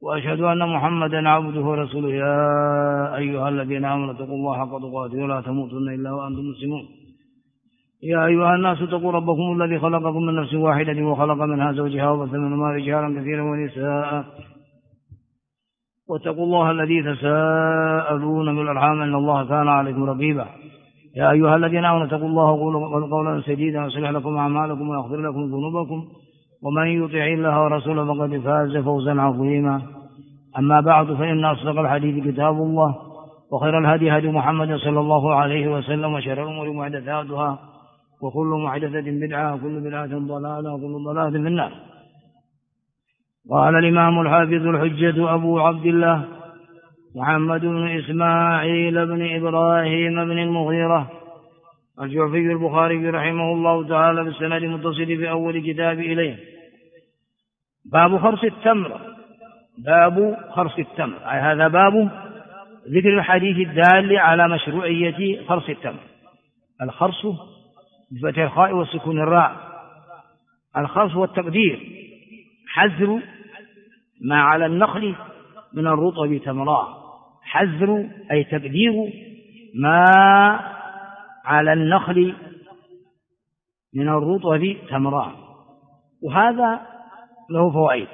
وأشهد أن محمدا عبده ورسوله. يا أيها الذين آمنوا اتقوا الله حق تقاته ولا تموتن إلا وأنتم مسلمون. يا أيها الناس اتقوا ربكم الذي خلقكم من نفس واحدة وخلق منها زوجها وبث منهما رجالا كثيرا ونساء واتقوا الله الذي تساءلون بالأرحام إن الله كان عليكم رقيبا. يا أيها الذين آمنوا اتقوا الله وقولوا قولا سديدا يصلح لكم أعمالكم ويغفر لكم ذنوبكم ومن يطع الله ورسوله فقد فاز فوزا عظيما. أما بعد فإن أصدق الحديث كتاب الله وخير الهدي هدي محمد صلى الله عليه وسلم وشر الأمور محدثاتها وكل محدثة بدعة وكل بدعة ضلالة وكل ضلالة في النار. قال الإمام الحافظ الحجة أبو عبد الله محمد بن إسماعيل بن إبراهيم بن المغيرة الجعفي البخاري رحمه الله تعالى بالسند المتصل في أول كتاب إليه: باب خرص التمر. باب خرص التمر، أي هذا باب ذكر الحديث الدال على مشروعية خرص التمر. الخرص بفتح الخاء وسكون الراء. الخرص هو التقدير، حذر ما على النخل من الرطب تمرا. حذر أي تقدير ما على النخل من الرطب تمرا. وهذا له فوائد.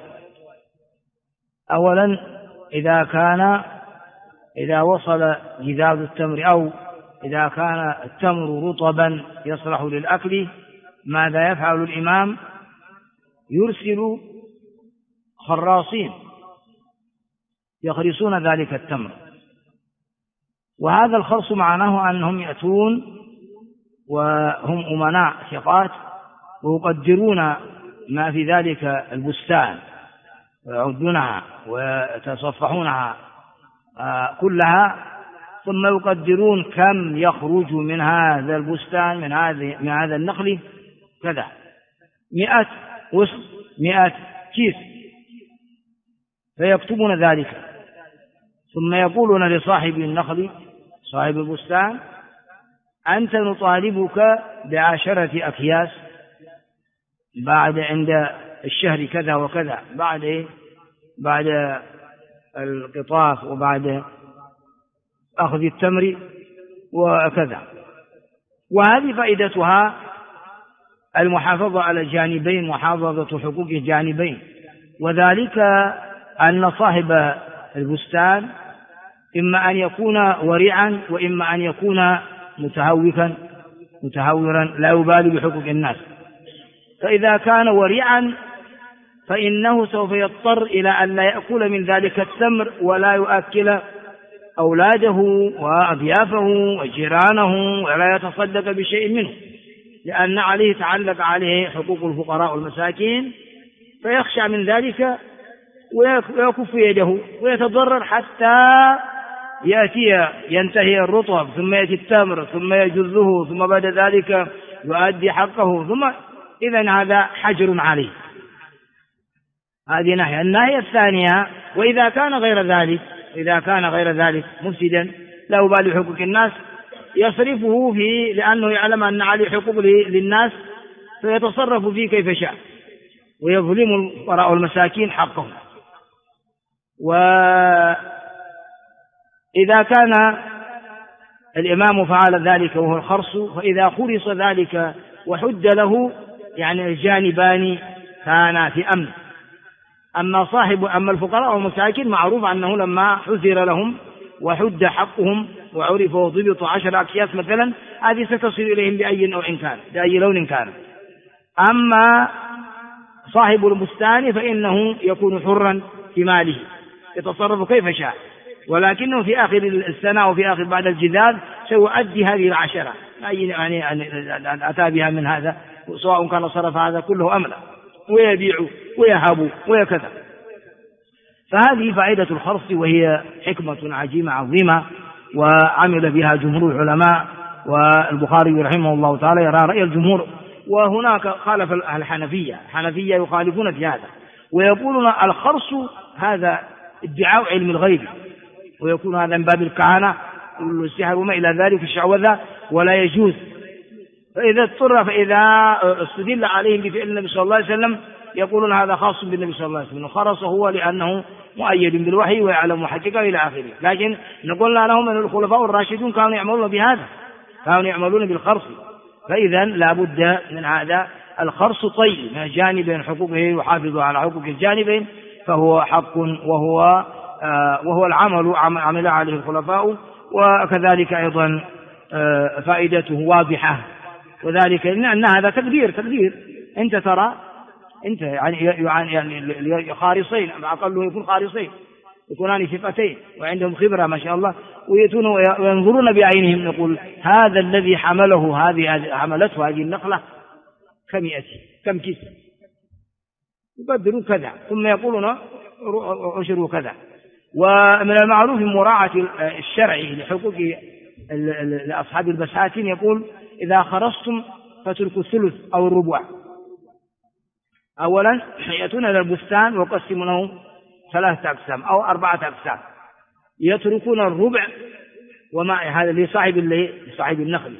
أولا، إذا وصل جذاذ التمر أو إذا كان التمر رطبا يصلح للأكل، ماذا يفعل الإمام؟ يرسل خراصين يخرصون ذلك التمر. وهذا الخرص معناه أنهم يأتون وهم أمناء ثقات ويقدرون ما في ذلك البستان ويعدونها ويتصفحونها كلها، ثم يقدرون كم يخرج من هذا البستان من هذا النخل كذا، 100 وسط 100 كيس، فيكتبون ذلك. ثم يقولون لصاحب النخل صاحب البستان: أنت نطالبك ب10 أكياس بعد عند الشهر كذا وكذا، بعد القطاف وبعد أخذ التمر وكذا. وهذه فائدتها المحافظة على الجانبين، محافظة حقوق الجانبين، وذلك أن صاحب البستان إما أن يكون ورعا وإما أن يكون متهورا لا يبالي بحقوق الناس. فإذا كان ورعا فإنه سوف يضطر إلى أن لا يأكل من ذلك التمر ولا يؤكل أولاده وأضيافه وجيرانه ولا يتصدق بشيء منه، لأن عليه تعلق عليه حقوق الفقراء والمساكين، فيخشى من ذلك ويكف يده ويتضرر حتى ينتهي الرطب، ثم يأتي التمر، ثم يجزه، ثم بعد ذلك يؤدي حقه، ثم إذن هذا حجر عليه. هذه ناحية. الناحية الثانية: وإذا كان غير ذلك مفسدا لا يبالي بحقوق الناس، يصرفه فيه لأنه يعلم أن عليه حقوق للناس، فيتصرف فيه كيف شاء ويظلم الفقراء والمساكين حقهم. وإذا كان الإمام فعل ذلك وهو الخرص، فإذا خرص ذلك وحد له، يعني الجانبان كانا في أمن. أما الفقراء والمساكين معروف أنه لما حذر لهم وحد حقهم وعرف وضبط 10 أكياس مثلا، هذه ستصل إليهم بأي لون كان. أما صاحب البستان فإنه يكون حرا في ماله يتصرف كيف شاء، ولكنه في آخر السنة وفي آخر بعد الجذاذ سيؤدي هذه 10 يعني أتى بها من هذا، سواء كان صرف هذا كله أم لا، ويبيع ويهب ويكذا. فهذه فائدة الخرص، وهي حكمة عظيمة وعمل بها جمهور العلماء، والبخاري رحمه الله تعالى يرى رأي الجمهور. وهناك خالف الحنفية يخالفون في هذا ويقولون الخرص هذا ادعاء علم الغيب، ويكون هذا من باب الكهنة والسحر وما إلى ذلك الشعوذة، ولا يجوز. فإذا استدل عليهم بفعل النبي صلى الله عليه وسلم يقولون هذا خاص بالنبي صلى الله عليه وسلم، خرص هو لأنه مؤيد بالوحي ويعلم حقيقة إلى آخره. لكن نقول لهم أن الخلفاء الراشدون كانوا يعملون بهذا، كانوا يعملون بالخرص. فإذا لا بد من هذا الخرص طيب من الجانبين، حقوقه يحافظ على حقوق الجانبين، فهو حق وهو العمل عمل عليه الخلفاء. وكذلك أيضا فائدته واضحة، وذلك أن هذا تقدير أنت ترى أنت يعني خارصين، أقله يكون خارصين، يكونان ثقتين وعندهم خبرة ما شاء الله، ويأتون وينظرون بعينهم، يقول هذا الذي حملته هذه النخلة كم كيس، يقدروا كذا، ثم يقولون عشروا كذا. ومن المعروف مراعاة الشرع لحقوق لأصحاب البساتين، يقول إذا خرصتم فتركوا الثلث أو الربع. أولا يأتون إلى البستان ويقسمونه 3 أقسام أو 4 أقسام، يتركون الربع وما هذا لصاحب النخل،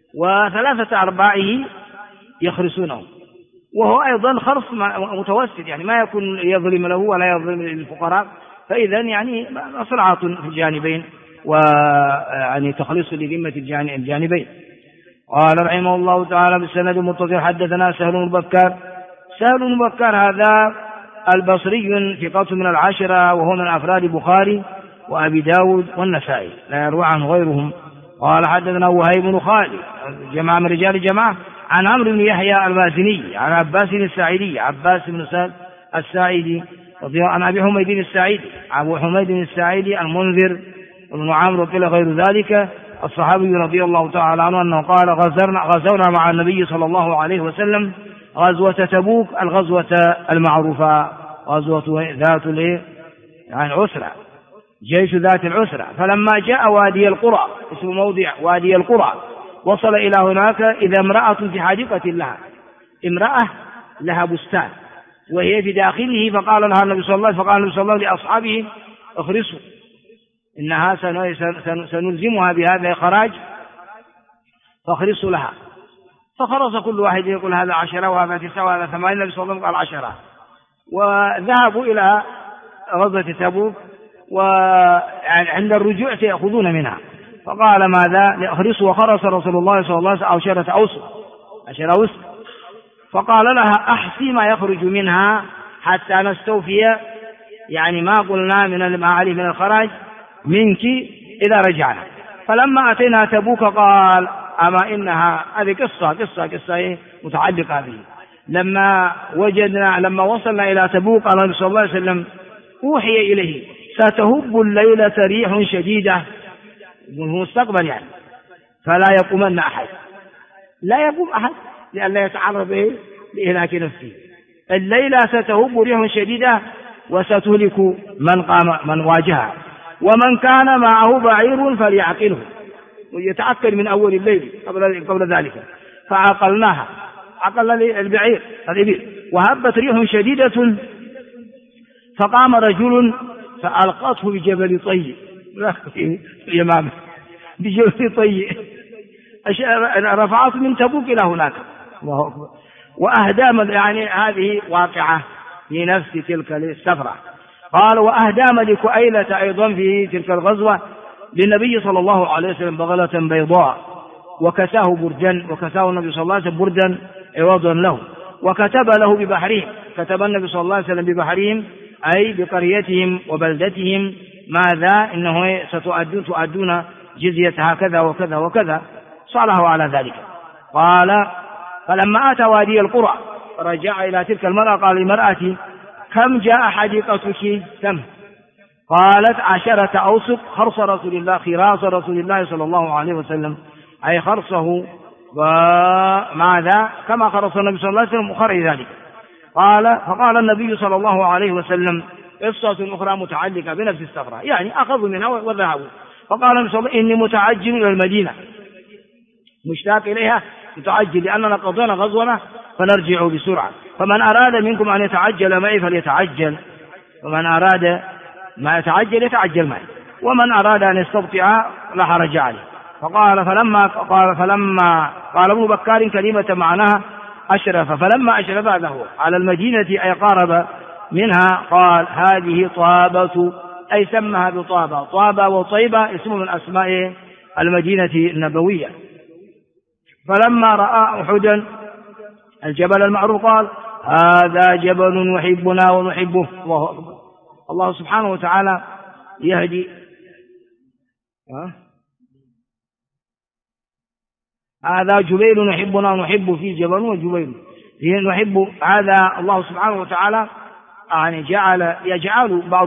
و3/4 يخرسونه، وهو أيضا خرص متوسط، يعني ما يكون يظلم له ولا يظلم للفقراء. فإذا يعني مصلحة في الجانبين، ويعني تخليص لذمة الجانبين. قال رحمه الله تعالى بالسند المتصل حدثنا سهل بن بكار. سهل بن بكار هذا البصري ثقة من العشرة، وهو من أفراد البخاري وأبي داود والنسائي، لا يروى عنه غيرهم. قال حدثنا وهيب بن خالد جماعة من رجال الجماعة عن عمرو بن يحيى المازني عن عباس الساعدي، عباس بن سعد الساعدي، عن أبي حميد الساعدي، أبو حميد الساعدي المنذر بن عمرو وقيل غير ذلك الصحابي رضي الله تعالى عنه أنه قال غزونا مع النبي صلى الله عليه وسلم غزوة تبوك، الغزوة المعروفة غزوة ذات يعني عسرة، جيش ذات العسرة. فلما جاء وادي القرى، اسم موضع وادي القرى، وصل إلى هناك إذا امرأة في حديقة لها، امرأة لها بستان وهي في داخله، فقال لها النبي صلى الله عليه وسلم لأصحابه اخرسوا إنها سنلزمها بهذا الخراج فاخرسوا لها. فخرص كل واحد يقول هذا 10 وهذا 9 وهذا 8، النبي صلى الله عليه وسلم قال 10. وذهبوا إلى غزوة تبوك، وعند الرجوع سيأخذون منها، فقال ماذا لأخرسوا، وخرص رسول الله صلى الله عليه وسلم 10 أوسط، فقال لها أحصي ما يخرج منها حتى نستوفي، يعني ما قلنا ما عليه من الخراج منك إذا رجعنا. فلما أتينا تبوك قال أما إنها هذه قصة متعلقة به. لما وصلنا إلى تبوك قال النبي صلى الله عليه وسلم أوحي إليه ستهب الليلة ريح شديدة في المستقبل، يعني فلا يقومن أحد، لا يقوم أحد لأن لا يتعرض به لإهلاك نفسه. الليلة ستهب ريح شديدة وستهلك من واجهها، ومن كان معه بعير فليعقله، ويتعقل من أول الليل قبل ذلك. فعقلناها، عقلنا البعير الإبل، وهبت ريح شديدة فقام رجل فألقته بجبل طي اليمامة، بجبل طي رفعته من تبوك إلى هناك، وأهدام، يعني هذه واقعة في نفس تلك السفرة. قال وأهدى ملك أيلة أيضا في تلك الغزوة للنبي صلى الله عليه وسلم بغلة بيضاء، وكساه بردا، وكساه النبي صلى الله عليه وسلم بردا عوضا له، وكتب له ببحرهم، كتب النبي صلى الله عليه وسلم ببحرهم أي بقريتهم وبلدتهم ماذا إنه تؤدون جزية هكذا وكذا وكذا، صالحوا على ذلك. قال فلما أتى وادي القرى رجع إلى تلك المرأة قال لمرأتي كم جاء حديقتك؟ كم؟ قالت 10 أوسق، خرص رسول الله، خراص رسول الله صلى الله عليه وسلم، أي خرصه وماذا كما خرص النبي صلى الله عليه وسلم وخرج ذلك. فقال النبي صلى الله عليه وسلم قصة أخرى متعلقة بنفس السفرة، يعني أخذوا منها وذهبوا. فقال النبي صلى الله عليه وسلم إني متعجل إلى المدينة، مشتاق إليها متعجل، لأننا قضينا غزونا فنرجع بسرعة، فمن أراد منكم أن يتعجل معي فليتعجل، ومن أراد ما يتعجل معي، ومن أراد أن يستبطئ لا حرج عليه. فقال فلما قال ابن بكار كلمة معناها أشرف، فلما أشرف هذا هو على المدينة أي قارب منها قال هذه طابة، أي سمها بطابة. طابة وطيبة اسم من أسماء المدينة النبوية. فلما رأى أحدا الجبل المعروف قال هذا جبل نحبنا ونحبه. الله أكبر. الله سبحانه وتعالى يهدي. هذا جبيل نحبنا ونحب، في جبل وجبيل نحب. هذا الله سبحانه وتعالى يعني يجعل بعض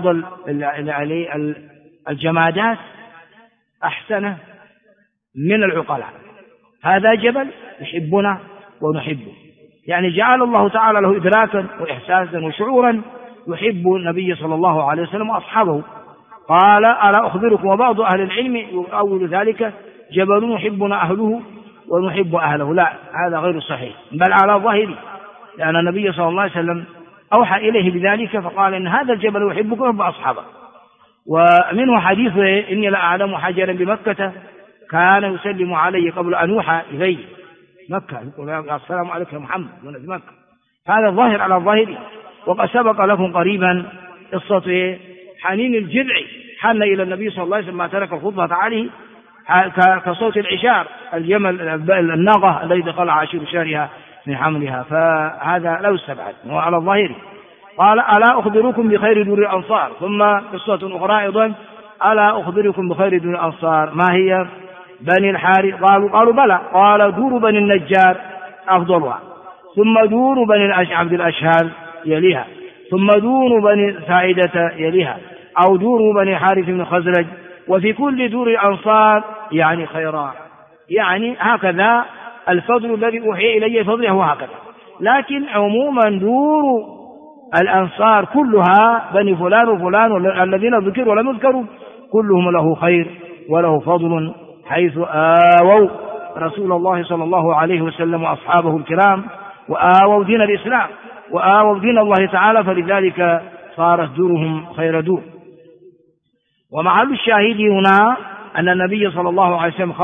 الجمادات أحسن من العقلاء. هذا جبل يحبنا ونحبه، يعني جعل الله تعالى له إدراكا وإحساسا وشعورا يحب النبي صلى الله عليه وسلم وأصحابه. قال ألا أخبركم، وبعض أهل العلم يؤول ذلك جبل يحبنا أهله ونحب أهله. لا، هذا غير صحيح، بل على ظاهره، لأن النبي صلى الله عليه وسلم أوحى إليه بذلك فقال إن هذا الجبل يحبك ويحب أصحابه. ومنه حديث إني لأعلم حجرا بمكة كان يسلم علي قبل أن يوحى إليه. مكة يقول السلام عليك يا محمد وأنا في مكة. هذا الظاهر على الظاهر. وقد سبق لكم قريبا قصة حنين الجذع، حن إلى النبي صلى الله عليه وسلم ما ترك الخطبة عليه كصوت العشار، الجمل الناقة الذي دخل عاشر شهرها من حملها. فهذا لا يستبعد، هو على الظاهر. قال ألا أخبركم بخير دور الأنصار. ثم قصة أخرى أيضا ألا أخبركم بخير دور الأنصار ما هي؟ بني الحارث. قالوا بلى. قال دور بني النجار أفضلها، ثم دور بني عبد الأشهال يليها، ثم دور بني ساعدة يليها، أو دور بني حارث بن خزرج، وفي كل دور الأنصار يعني خيرا. يعني هكذا الفضل الذي أوحي إليه فضله هو هكذا. لكن عموما دور الأنصار كلها بني فلان وفلان الذين ذكروا ولم يذكروا كلهم له خير وله فضل، حيث آووا رسول الله صلى الله عليه وسلم وأصحابه الكرام، وآووا دين الإسلام وآووا دين الله تعالى، فلذلك صارت دورهم خير دور. ومحل الشاهد هنا أن النبي صلى الله عليه وسلم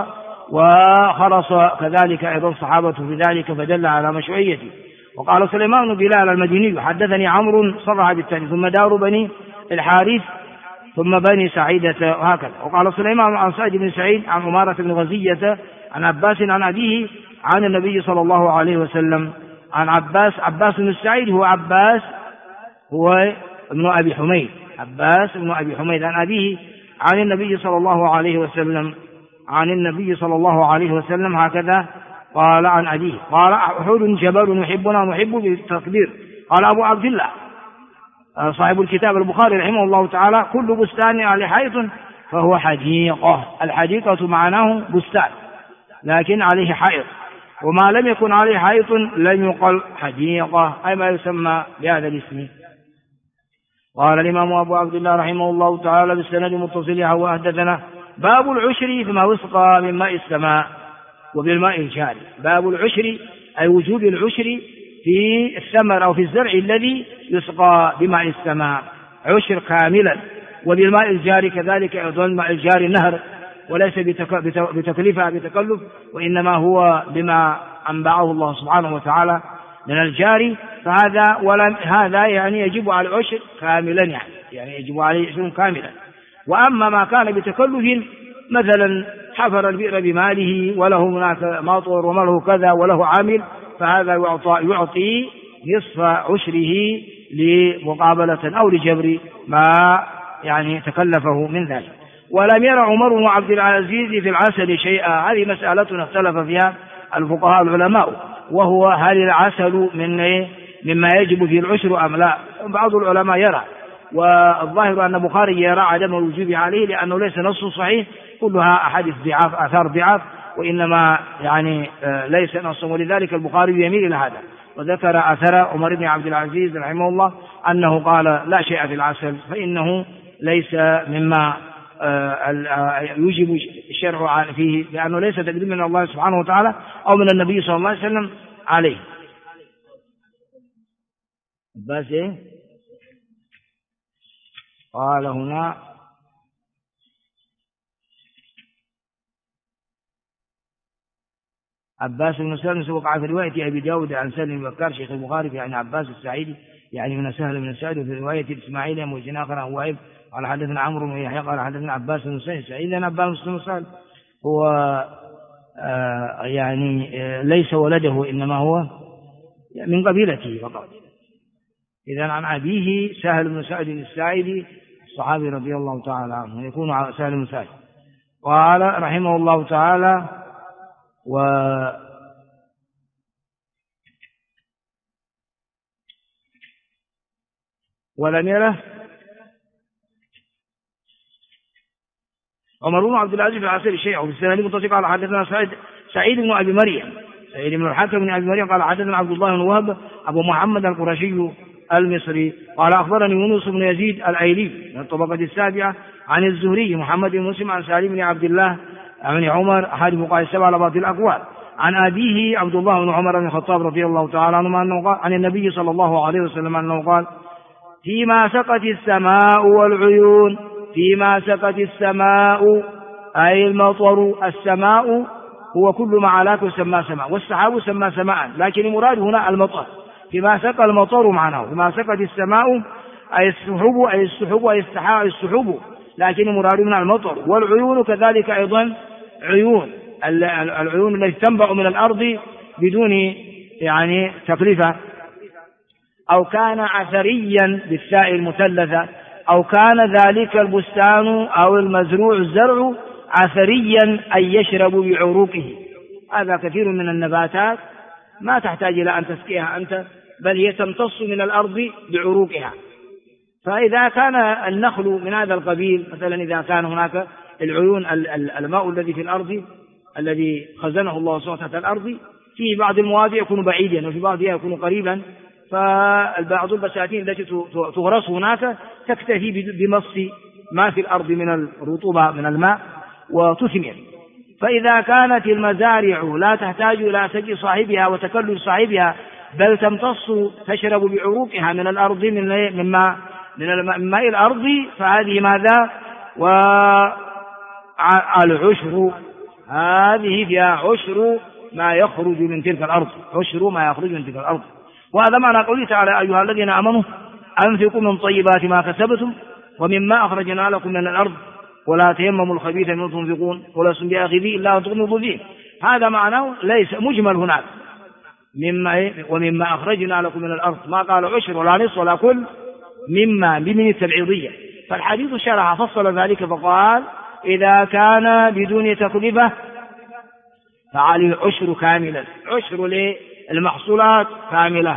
وخرص كذلك أيضا صحابته في ذلك، فدل على مشروعيته. وقال سليمان بن بلال المديني حدثني عمرو صرح بالثاني، ثم دار بني الحارث ثم بني سعيدة، وهكذا. وقال سليمان عن سعيد بن سعيد عن عمارة بن غزية عن عباس عن أبيه عن النبي صلى الله عليه وسلم عن عباس بن سعيد هو ابن أبي حميد، عباس بن أبي حميد عن أبيه عن النبي صلى الله عليه وسلم هكذا قال عن أبيه. قال أحد جبل يحبنا ونحب بالتكبير. قال أبو عبد الله صاحب الكتاب البخاري رحمه الله تعالى كل بستان على حيط فهو حديقة. الحديقة معناه بستان لكن عليه حائط، وما لم يكن عليه حائط لم يقل حديقة، أي ما يسمى بهذا الاسم. قال الإمام أبو عبد الله رحمه الله تعالى بالسند متصل وحدثنا باب العشر فيما وسقى من ماء السماء وبالماء الجاري. باب العشر أي وجوب العشر في الثمر أو في الزرع الذي يسقى بماء السماء، عشر كاملا. وبالماء الجاري كذلك أيضا الماء الجاري نهر، وليس بتكلفة بتكلف، وإنما هو بما أنبعه الله سبحانه وتعالى من الجاري. هذا يعني يجب على العشر كاملا، يعني يجب عليه عشر كاملا. وأما ما كان بتكلف مثلا حفر البئر بماله وله هناك ماطور وماله كذا وله عامل، فهذا يعطي نصف عشره لمقابلة أو لجبر ما يعني تكلفه من ذلك. ولم ير عمر بن عبد العزيز في العسل شيئا. هذه مسألة اختلف فيها الفقهاء العلماء، وهو هل العسل مما يجب فيه العشر أم لا. بعض العلماء يرى، والظاهر أن البخاري يرى عدم الوجوب عليه لأنه ليس نص صحيح، كلها أحاديث ضعاف آثار ضعاف، وإنما يعني ليس نص، ولذلك البخاري يميل إلى هذا. وذكر أثر عمر بن عبد العزيز رحمه الله أنه قال لا شيء في العسل، فإنه ليس مما يوجب الشرع فيه، لأنه ليس تقديم من الله سبحانه وتعالى أو من النبي صلى الله عليه وسلم عليه. بس قال هنا عباس بن سهل وقع في رواية أبي داود عن سهل بن بكار شيخ البخاري يعني عباس السعيدي يعني من سهل بن سعد. وفي رواية الإسماعيلي موجه آخر عن وائل قال حدثنا عمرو بن يحيى قال حدثنا عباس بن سعيد لأن عباس بن سهل هو يعني ليس ولده إنما هو من قبيلته فقط. إذن عن أبيه سهل بن سعد الساعدي الصحابي رضي الله تعالى عنه يكون سهل بن سعد. قال رحمه الله تعالى ولم يره عمر بن عبد العزيز في العسير الشيعي وفي السنة المتصل قال حدثنا سعيد بن أبي مريم سعيد بن الحكم بن أبي مريم قال حدثنا عبد الله بن وهب أبو محمد القرشي المصري قال أخبرني يونس بن يزيد الأيلي من الطبقة السابعة عن الزهري محمد بن مسلم عن سالم بن عبد الله بن عمر أحد فقهاء السبعة على بعض الأقوال عن أبيه عبد الله بن عمر بن الخطاب رضي الله تعالى عنه أنه قال عن النبي صلى الله عليه وسلم أنه قال فيما سقت السماء والعيون فيما سقت السماء أي المطر. السماء هو كل ما علاك يسمى سماء والسحاب يسمى سماء لكن المراد هنا المطر. فيما سقى المطر معناه فيما سقت السماء أي السحب أي السحب لكن المراد من المطر. والعيون كذلك أيضا عيون العيون التي تنبع من الأرض بدون يعني تكلفة أو كان عثريا بالثاء المثلثة أو كان ذلك البستان أو المزروع الزرع عثريا أي يشرب بعروقه. هذا كثير من النباتات ما تحتاج إلى أن تسقيها أنت بل هي تمتص من الأرض بعروقها. فإذا كان النخل من هذا القبيل مثلا إذا كان هناك العيون الماء الذي في الأرض الذي خزنه الله سبحانه تحت الأرض في بعض المواضع يكون بعيدا وفي بعضها يكون قريبا. فالبعض البساتين التي تغرس هناك تكتفي بمص ما في الأرض من الرطوبة من الماء وتثمر. فإذا كانت المزارع لا تحتاج إلى سقي صاحبها وتكلف صاحبها بل تمتص تشرب بعروقها من الأرض من ماء الأرض فهذه ماذا؟ والعشر هذه فيها عشر ما يخرج من تلك الأرض عشر ما يخرج من تلك الأرض. وهذا معنى قوله تعالى أيها الذين آمنوا أنفقوا من طيبات ما كسبتم ومما أخرجنا لكم من الأرض ولا تيمموا الخبيث منه تنفقون ولستم بآخذيه إلا أن تغمضوا فيه. هذا معناه ليس مجمل هناك ومما أخرجنا لكم من الأرض ما قال عشر ولا نصف ولا كل مما بمن التبعيضية. فالحديث شرح فصل ذلك فقال إذا كان بدون تكلفة فعليه عشر كاملا عشر للمحصولات كاملة.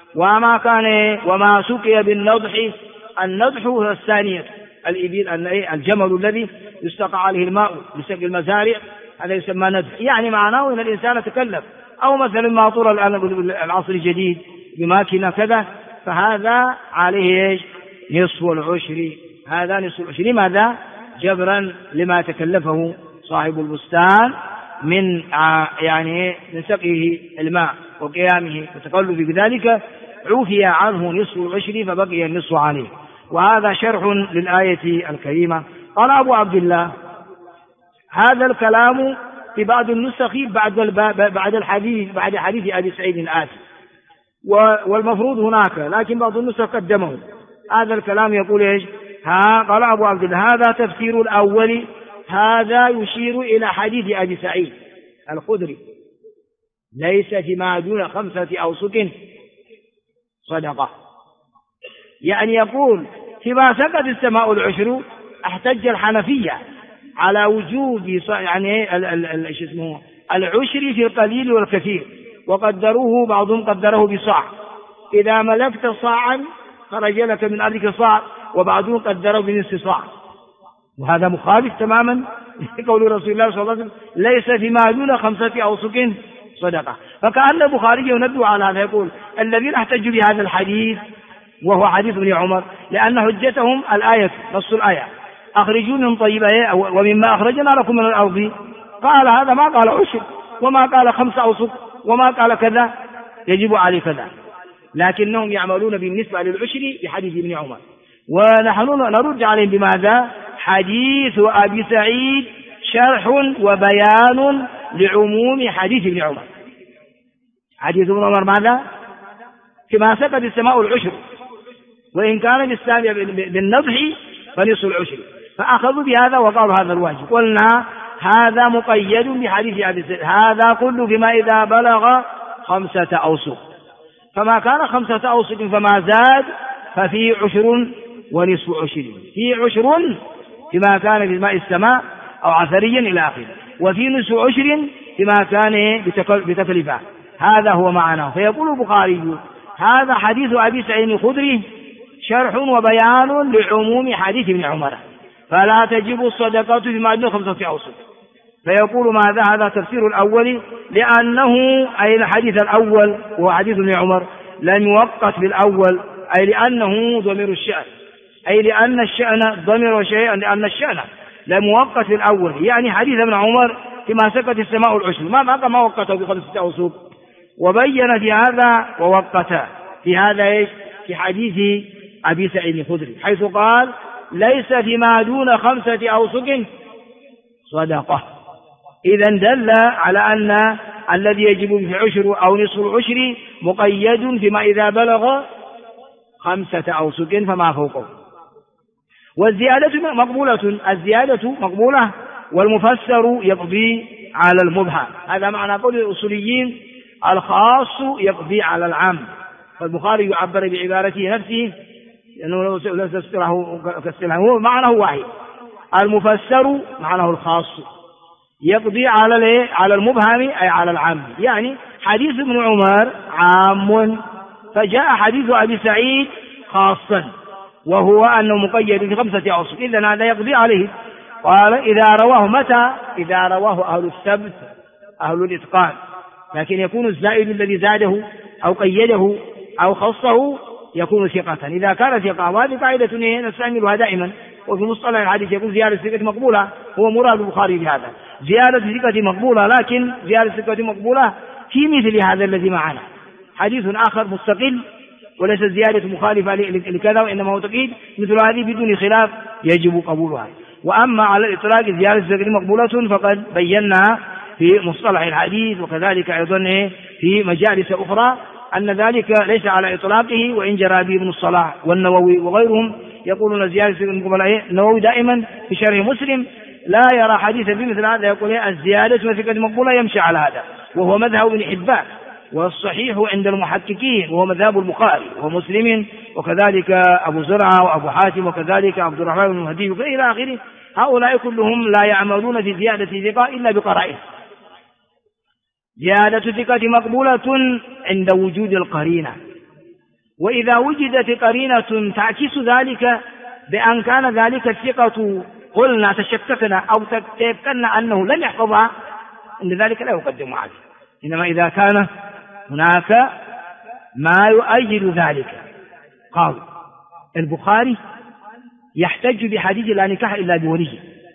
وما سقي بالنضح النضح هو الثانية الإبل الجمل الذي يستقى عليه الماء لسقي المزارع هذا يسمى نضح. يعني معناه أن الإنسان تكلف أو مثلا ما طور الآن العصر الجديد بماكينة كذا فهذا عليه نصف العشر. هذا نصف العشر لماذا؟ جبرا لما تكلفه صاحب البستان من من سقيه الماء وقيامه وتكلف بذلك عفي عنه نصف العشر فبقي النصف عليه. وهذا شرح للآية الكريمة. قال أبو عبد الله هذا الكلام في بعض النسخ بعد حديث أبي سعيد الآتي والمفروض هناك لكن بعض النسخ قدمه. هذا الكلام يقول إيش؟ قال أبو عبد الله هذا تفسير الأول هذا يشير إلى حديث أبي سعيد الخدري ليس فيما دون 5 أوسق صدقة. يعني يقول فيما سقت السماء العشر احتج الحنفية على وجوب العشر في القليل والكثير وقدروه بعضهم قدره بصاع. إذا ملكت صاعا خرج لك من أرضك صاع وبعضهم قدره بنصف صاع. وهذا مخالف تماما لقول رسول الله صلى الله عليه وسلم ليس فيما دون 5 أوسق صدقة. فكأن البخاري ينبه على هذا يقول الذين احتجوا بهذا الحديث وهو حديث ابن عمر لأن حجتهم الآية نص الآية أخرجوا من طيبة ومما أخرجنا لكم من الأرض. قال هذا ما قال عشر وما قال 5 أوسق وما قال كذا يجب عليه كذا لكنهم يعملون بالنسبة للعشر بحديث ابن عمر. ونحن نرد عليهم بماذا؟ حديث أبي سعيد شرح وبيان لعموم حديث ابن عمر. حديث ابن عمر ماذا؟ كما سقط السماء العشر، وإن كان السامع بالنضح فنصف العشر، فأخذوا بهذا وقالوا هذا الواجب. قلنا هذا مقيد بحديث أبي سعيد، هذا كله فيما إذا بلغ 5 أوسق، فما كان 5 أوسق فما زاد ففيه 10 ونصف عشر، فيه 10 فيما كان في ماء السماء أو عثريا إلى آخره، وفي نصف عشر فيما كان بتكلفة. هذا هو معناه. فيقول البخاري هذا حديث أبي سعيد الخدري شرح وبيان لعموم حديث ابن عمر، فلا تجب الصدقة بما دون 5 أوسق. فيقول ماذا؟ هذا تفسير الأول، لأنه أي الحديث الأول وهو حديث ابن عمر لم يوقت بالأول، أي لأنه ضمير الشأن، أي لأن الشأن ضمير شيئا، لأن الشأن لم يوقت بالأول، يعني حديث ابن عمر كما سكت السماء العشر ما وقته ب5 أوسق، وبين في هذا ووقت في هذا إيش؟ في حديث أبي سعيد الخدري حيث قال ليس فيما دون 5 أوسق صدقة. إذن دل على أن الذي يجب في العشر أو نصف العشر مقيد فيما إذا بلغ 5 أوسق فما فوقه. والزيادة مقبولة، الزيادة مقبولة، والمفسر يقضي على المبهم. هذا معنى قول الأصوليين الخاص يقضي على العام، فالبخاري يعبر بعبارته نفسه لأنه لا تستره كالسلام، هو معناه واحد، المفسر معناه الخاص يقضي على المبهم أي على العام. يعني حديث ابن عمر عام، فجاء حديث أبي سعيد خاصا وهو أنه مقيد ب5 أوسق، إذن هذا يقضي عليه. قال إذا رواه متى؟ إذا رواه أهل الثبت أهل الإتقان، لكن يكون الزائد الذي زاده أو قيده أو خصه يكون ثقة. إذا كان ثقة، وهذه قاعدة نستعملها دائما، وفي مصطلح الحديث يكون زيادة ثقة مقبولة، هو مراد البخاري بهذا، زيادة ثقة مقبولة، لكن زيادة ثقة مقبولة في مثل هذا الذي معنا حديث آخر مستقل وليس زيادة مخالفة لكذا، وإنما هو تقييد مثل هذه بدون خلاف يجب قبولها. وأما على الإطلاق زيادة ثقة مقبولة فقد بينا في مصطلح الحديث وكذلك أيضا في مجالس أخرى أن ذلك ليس على إطلاقه، وإن جرى به ابن الصلاح والنووي وغيرهم يقولون زيادة ثقة مقبولة. النووي دائما في شرح مسلم لا يرى حديثا في مثل هذا، يقول الزيادة ثقة مقبولة يمشي على هذا، وهو مذهب ابن حبان، والصحيح عند المحققين وهو مذهب البخاري ومسلم وكذلك أبو زرعة وأبو حاتم وكذلك عبد الرحمن بن مهدي إلى آخره. هؤلاء كلهم لا يعملون في زيادة ثقة إلا بقرائن. زيادة ثقة مقبولة عند وجود القرينة، وإذا وجدت قرينة تعكس ذلك بأن كان ذلك الثقة قلنا تشككنا أو تيقنا أنه لم يحفظها، إن ذلك لا يقدم عليه، إنما إذا كان هناك ما يؤيد ذلك. قال البخاري يحتج بحديث لا نكاح إلا بولي.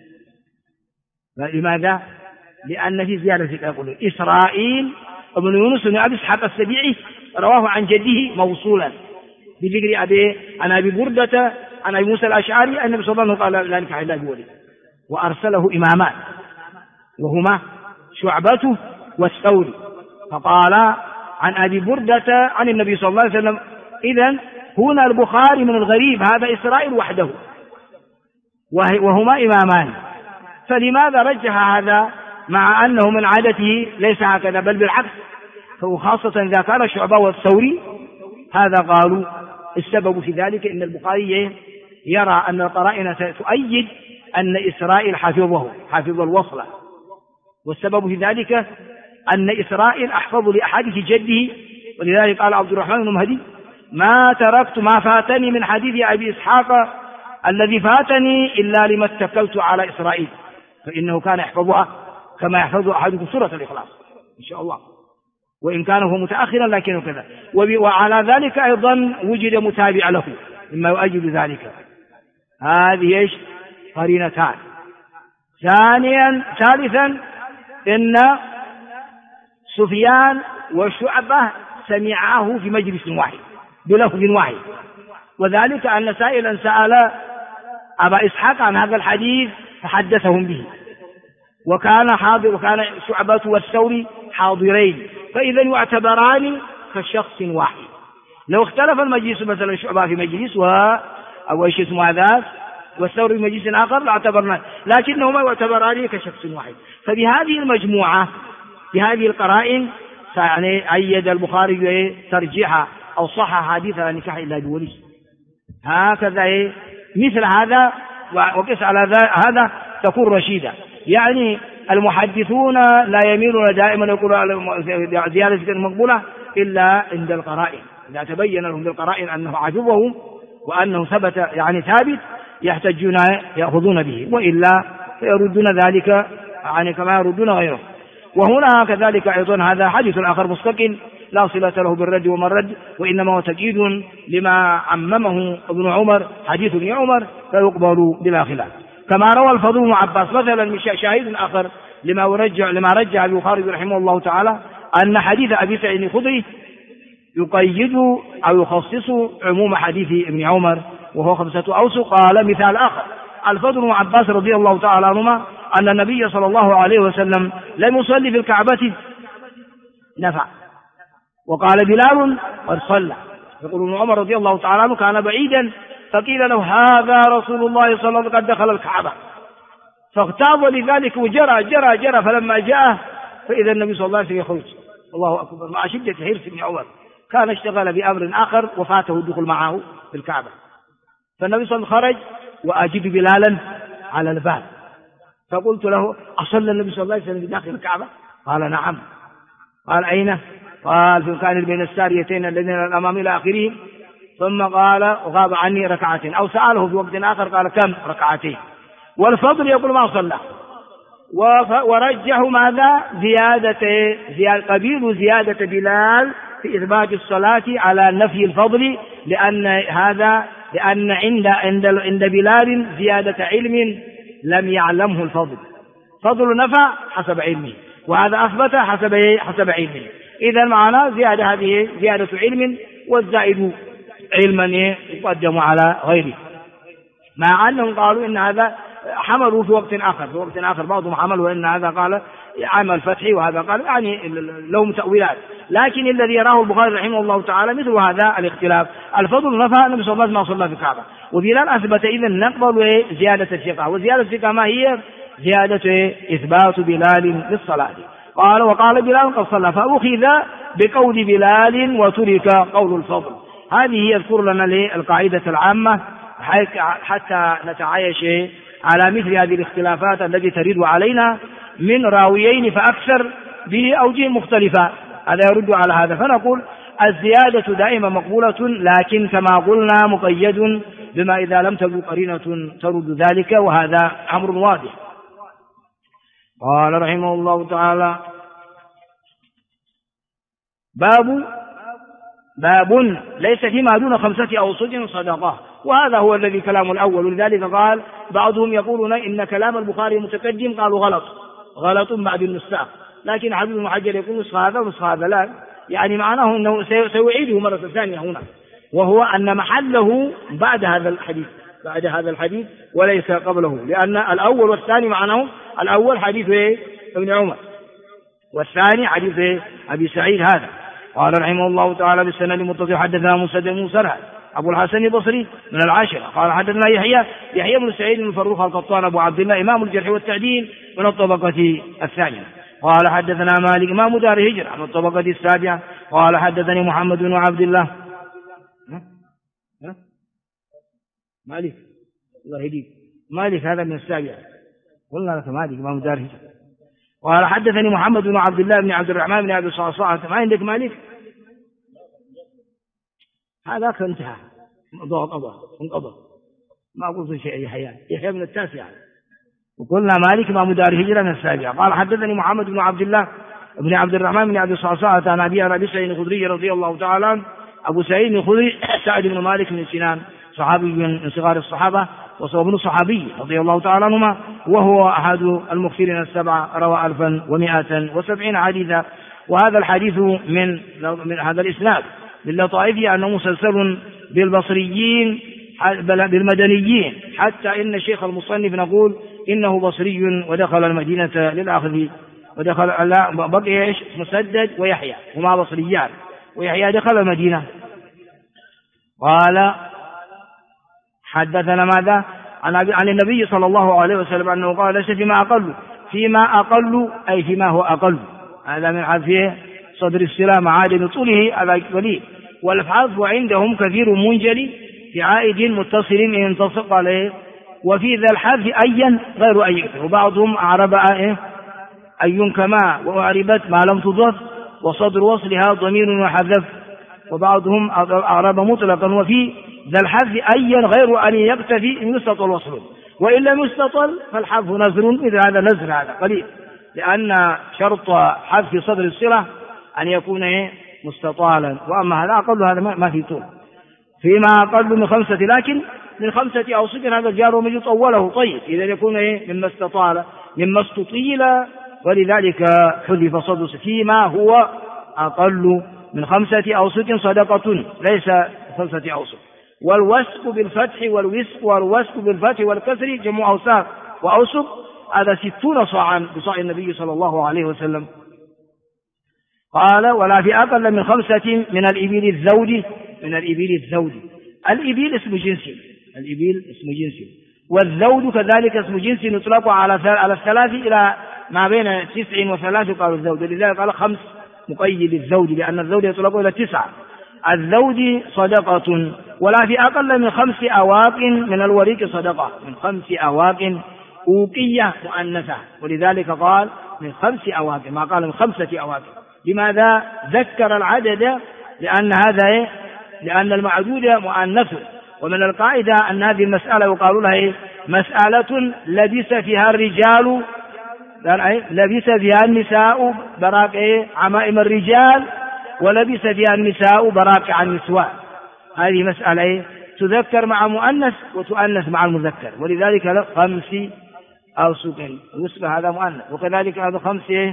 لماذا؟ لأن في زيادة يقول إسرائيل ابن يونس بن أبي إسحاق السبيعي رواه عن جده موصولا بذكر عن أبي بردة عن أبي موسى الأشعري أن النبي صلى الله عليه وسلم قال لا نكاح إلا بولي، وأرسله إمامان وهما شعبة والثوري، فقال عن أبي بردة عن النبي صلى الله عليه وسلم. إذن هنا البخاري من الغريب هذا إسرائيل وحده وهما إمامان، فلماذا رجح هذا مع أنه من عادته ليس هكذا بل بالعكس، خاصة إذا كان شعبة والثوري؟ هذا قالوا السبب في ذلك أن البخاري يرى أن القرائن تؤيد أن إسرائيل حافظ الوصلة، والسبب في ذلك أن إسرائيل أحفظ لأحاديث جده، ولذلك قال عبد الرحمن بن مهدي ما تركت ما فاتني من حديث أبي إسحاق الذي فاتني إلا لما اتكلت على إسرائيل، فإنه كان يحفظها كما يحفظ أحدكم سورة الإخلاص إن شاء الله، وإن كان هو متأخرا لكنه كذا. وعلى ذلك أيضا وجد متابع له مما يؤيد ذلك. هذه قرينتان. ثالثا إن سفيان وشعبة سمعاه في مجلس واحد بلفظ واحد، وذلك أن سائلا سأل أبا إسحاق عن هذا الحديث فحدثهم به، وكان شعبة والثوري حاضرين، فإذا يعتبران كشخص واحد. لو اختلف المجلس مثلا شعبة في مجلس أو ايش اسمه هذا والثوري في مجلس آخر لاعتبرنا، لكنهما يعتبران كشخص واحد. فبهذه المجموعة بهذه القرائن يعني أيد البخاري ترجيح أو صح حديث لا نكاح إلا بولي. هكذا مثل هذا وقس على هذا تكون رشيدة. يعني المحدثون لا يميلون دائما يقولون زيادة مقبولة إلا عند القرائن، إذا تبين لهم بالقرائن أنه عجبهم وأنه ثبت يعني ثابت يحتجون يأخذون به، وإلا فيردون ذلك يعني كما يردون غيره. وهنا كذلك أيضا هذا حديث آخر مستقل لا صلة له بالرد ومرد، وإنما هو تأكيد لما عممه ابن عمر حديث ابن عمر فيقبل بلا خلاف. كما روى الفضل بن عباس مثلا من شاهد آخر لما رجع البخاري رحمه الله تعالى أن حديث أبي سعيد الخدري يقيد أو يخصص عموم حديث ابن عمر وهو 5 أوسق. قال مثال آخر الفضل بن عباس رضي الله تعالى عنهما أن النبي صلى الله عليه وسلم لم يصلي في الكعبة نفع، وقال بلال قد صلى. يقول ابن عمر رضي الله تعالى عنه كان بعيدا فقيل له هذا رسول الله صلى الله عليه وسلم قد دخل الكعبة، فاغتاظ لذلك وجرى جرى جرى، فلما جاء فإذا النبي صلى الله عليه وسلم يخرج. الله أكبر، مع شدة حرص ابن عمر كان اشتغل بأمر آخر وفاته الدخول معه في الكعبة، فالنبي صلى الله عليه وسلم خرج وأجد بلالا على الباب، فقلت له أصلى النبي صلى الله عليه وسلم داخل الكعبة؟ قال نعم. قال أين؟ قال في مكان بين الساريتين الذين الأمام إلى آخرهم، ثم قال وغاب عني ركعتين، أو سأله في وقت آخر قال كم؟ ركعتين. والفضل يقول ما صلى، ورجه ماذا؟ قبيل زيادة بلال في إثبات الصلاة على نفي الفضل، لأن عند بلال زيادة علم لم يعلمه الفضل، فضل نفع حسب علمه وهذا أثبت حسب علمه. إذا معنا زيادة هذه زيادة علم، والزائد علما يقدم على غيره، مع أنهم قالوا إن هذا حملوا في وقت آخر بعضهم حملوا إن هذا قال عمل فتحي وهذا قال يعني لهم تأويلات، لكن الذي يراه البخاري رحمه الله تعالى مثل هذا الاختلاف. الفضل نفع النبي صلى الله عليه وسلم ما صلى في الكعبة، وبلال أثبت. إذا نقبل زيادة الثقة، وزيادة الثقة ما هي؟ زيادة إثبات بلال للصلاة. وقال بلال قد صلى، فأخذ بقول بلال وترك قول الفضل. هذه يذكر لنا القاعدة العامة حتى نتعايش على مثل هذه الاختلافات التي ترد علينا من راويين فأكثر بأوجه مختلفة. هذا يرد على هذا، فنقول الزيادة دائما مقبولة، لكن كما قلنا مقيد بما إذا لم تكن قرينة ترد ذلك، وهذا أمر واضح. قال رحمه الله تعالى باب ليس فيما دون 5 أوسق صدقة، وهذا هو الذي كلام الأول. ولذلك قال بعضهم يقولون إن كلام البخاري متقدم، قالوا غلط بعد النساخ، لكن حبيب بن حجر يقول نسخة هذا ونسخة هذا، لا يعني معناه أنه سيعيده مرة ثانية هنا، وهو أن محله بعد هذا الحديث وليس قبله، لأن الأول والثاني معناه الأول حديث ابن عمر والثاني حديث أبي سعيد. هذا قال رحمه الله تعالى بالسند المتصل حدثنا مسدد بن مسرهد أبو الحسن البصري من العاشرة قال حدثنا يحيى بن سعيد بن فروخ القطان أبو عبد الله إمام الجرح والتعديل من الطبقة الثانية. قال حدثنا مالك إمام دار الهجرة من الطبقة السابعة قال حدثني محمد بن عبد الله مالك الله يهديك، مالك هذا من السابعة، قلنا لك مالك إمام دار الهجرة. قال حدثني محمد بن عبد الله بن عبد الرحمن بن أبي صعصعة. ما عندك مالك؟ هذا انتهى انقضى ما قلت شيء. يحيى من التاسعة، وقلنا مالك إمام دار الهجرة من السابعة. قال حدثني محمد بن عبد الله بن عبد الرحمن بن أبي صعصعة عن أبي سعيد الخدري رضي الله تعالى عنه. أبو سعيد الخدري سعد بن مالك بن سنان صحابي من صغار الصحابة وصوبن صحابي رضي الله تعالى عنهما، وهو أحد المكثرين السبعة، روى 1170 حديثا. وهذا الحديث من هذا الإسناد للطائفي أنه مسلسل بالبصريين بالمدنيين، حتى إن الشيخ المصنف نقول إنه بصري ودخل المدينة للأخذ ودخل بقي إيش مسدد ويحيى هما بصريان، ويحيى دخل المدينة. قال حدثنا ماذا عن النبي صلى الله عليه وسلم أنه قال ليس فيما أقل أي فيما هو أقل، هذا من حذف صدر الصلة مع عدم طوله على قليل، والحذف عندهم كثير منجلي في عائد متصل إن انتصق عليه، وفي ذا الحذف أيا غير أي، وبعضهم أعرب أي كما وأعربت ما لم تضف وصدر وصلها ضمير وحذف، وبعضهم أعرب مطلقا، وفي ذا الحذف أيا غير أن يكتفي إن يستطل وصله، وإن لم يستطل فالحذف نزر، إذا هذا نزر هذا قليل، لأن شرط حذف صدر الصلة أن يكون مستطالا، وأما هذا أقل هذا ما في طول. فيما أقل من 5 لكن من 5 أوسط هذا الجار ومجرور طوله، طيب إذا يكون مما استطال مما استطيل، ولذلك حذف صدر. فيما هو أقل من 5 أوسط صدقة، ليس 5 أوسط. والوسق بالفتح والوسق بالفتح والكسر جمع أوساق، وأوسق هذا 60 صاعا بصاع النبي صلى الله عليه وسلم. قال ولا في أقل من 5 من الإبل الزود، الإبل اسم جنسي، والزود كذلك اسم جنس يطلق على الثلاث إلى ما بين 9 و3 قالوا الزود، لذلك قال 5 مقيد الزود، لأن الزود يطلق إلى 9. الزود صدقة. ولا في أقل من 5 أواق من الوريق صدقة، من 5 أواق أوقية مؤنثة، ولذلك قال من 5 أواق ما قال من 5 أواق. لماذا ذكر العدد؟ لأن المعدود مؤنث، ومن القاعدة أن هذه المسألة يقال لها مسألة لبس فيها الرجال، لبس فيها النساء براق عمائم الرجال، ولبس فيها النساء براق النسوان. هذه مسألة تذكر مع مؤنث وتؤنث مع المذكر، ولذلك 5 أوسق وسق هذا مؤنث، وكذلك هذا 5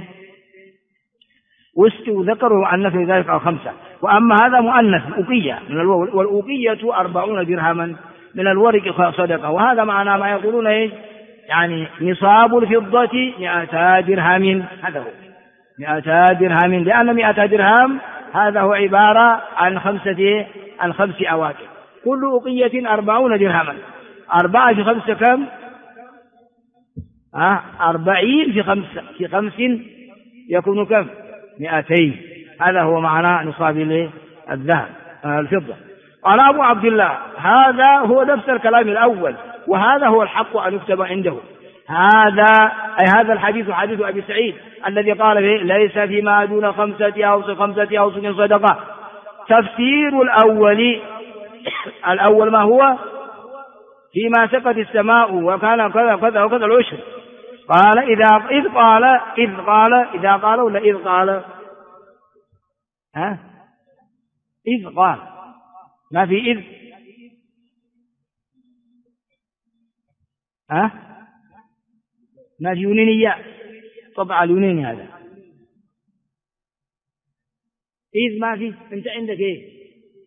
وسق وذكر ومؤنث، لذلك 5. وأما هذا مؤنث أوقية من الورق، والأوقية 40 درهما من الورق صدقة. وهذا معنى ما يقولون يعني نصاب الفضة 200 درهم، هذا هو 200 درهم، لأن 200 درهم هذا هو عبارة عن 5 أواق. كل أوقية 40 درهما، 4 في 5 كم؟ 40 في 5 يكون كم؟ 200. هذا هو معنى نصاب الذهب الفضة. قال أبو عبد الله هذا هو نفس الكلام الأول، وهذا هو الحق أن يكتب عنده. هذا الحديث حديث أبي سعيد الذي قال فيه ليس فيما دون 5 أوسق صدقة. تفسير الأول ما هو؟ فيما سقت السماء وكان كذا كذا وكذا العشر. قال إذا قال ولا إذ قال؟ إذ قال، ما في إذ. ما في يونينية، طبعا اليونيني هذا إذ ما في. أنت عندك إيه؟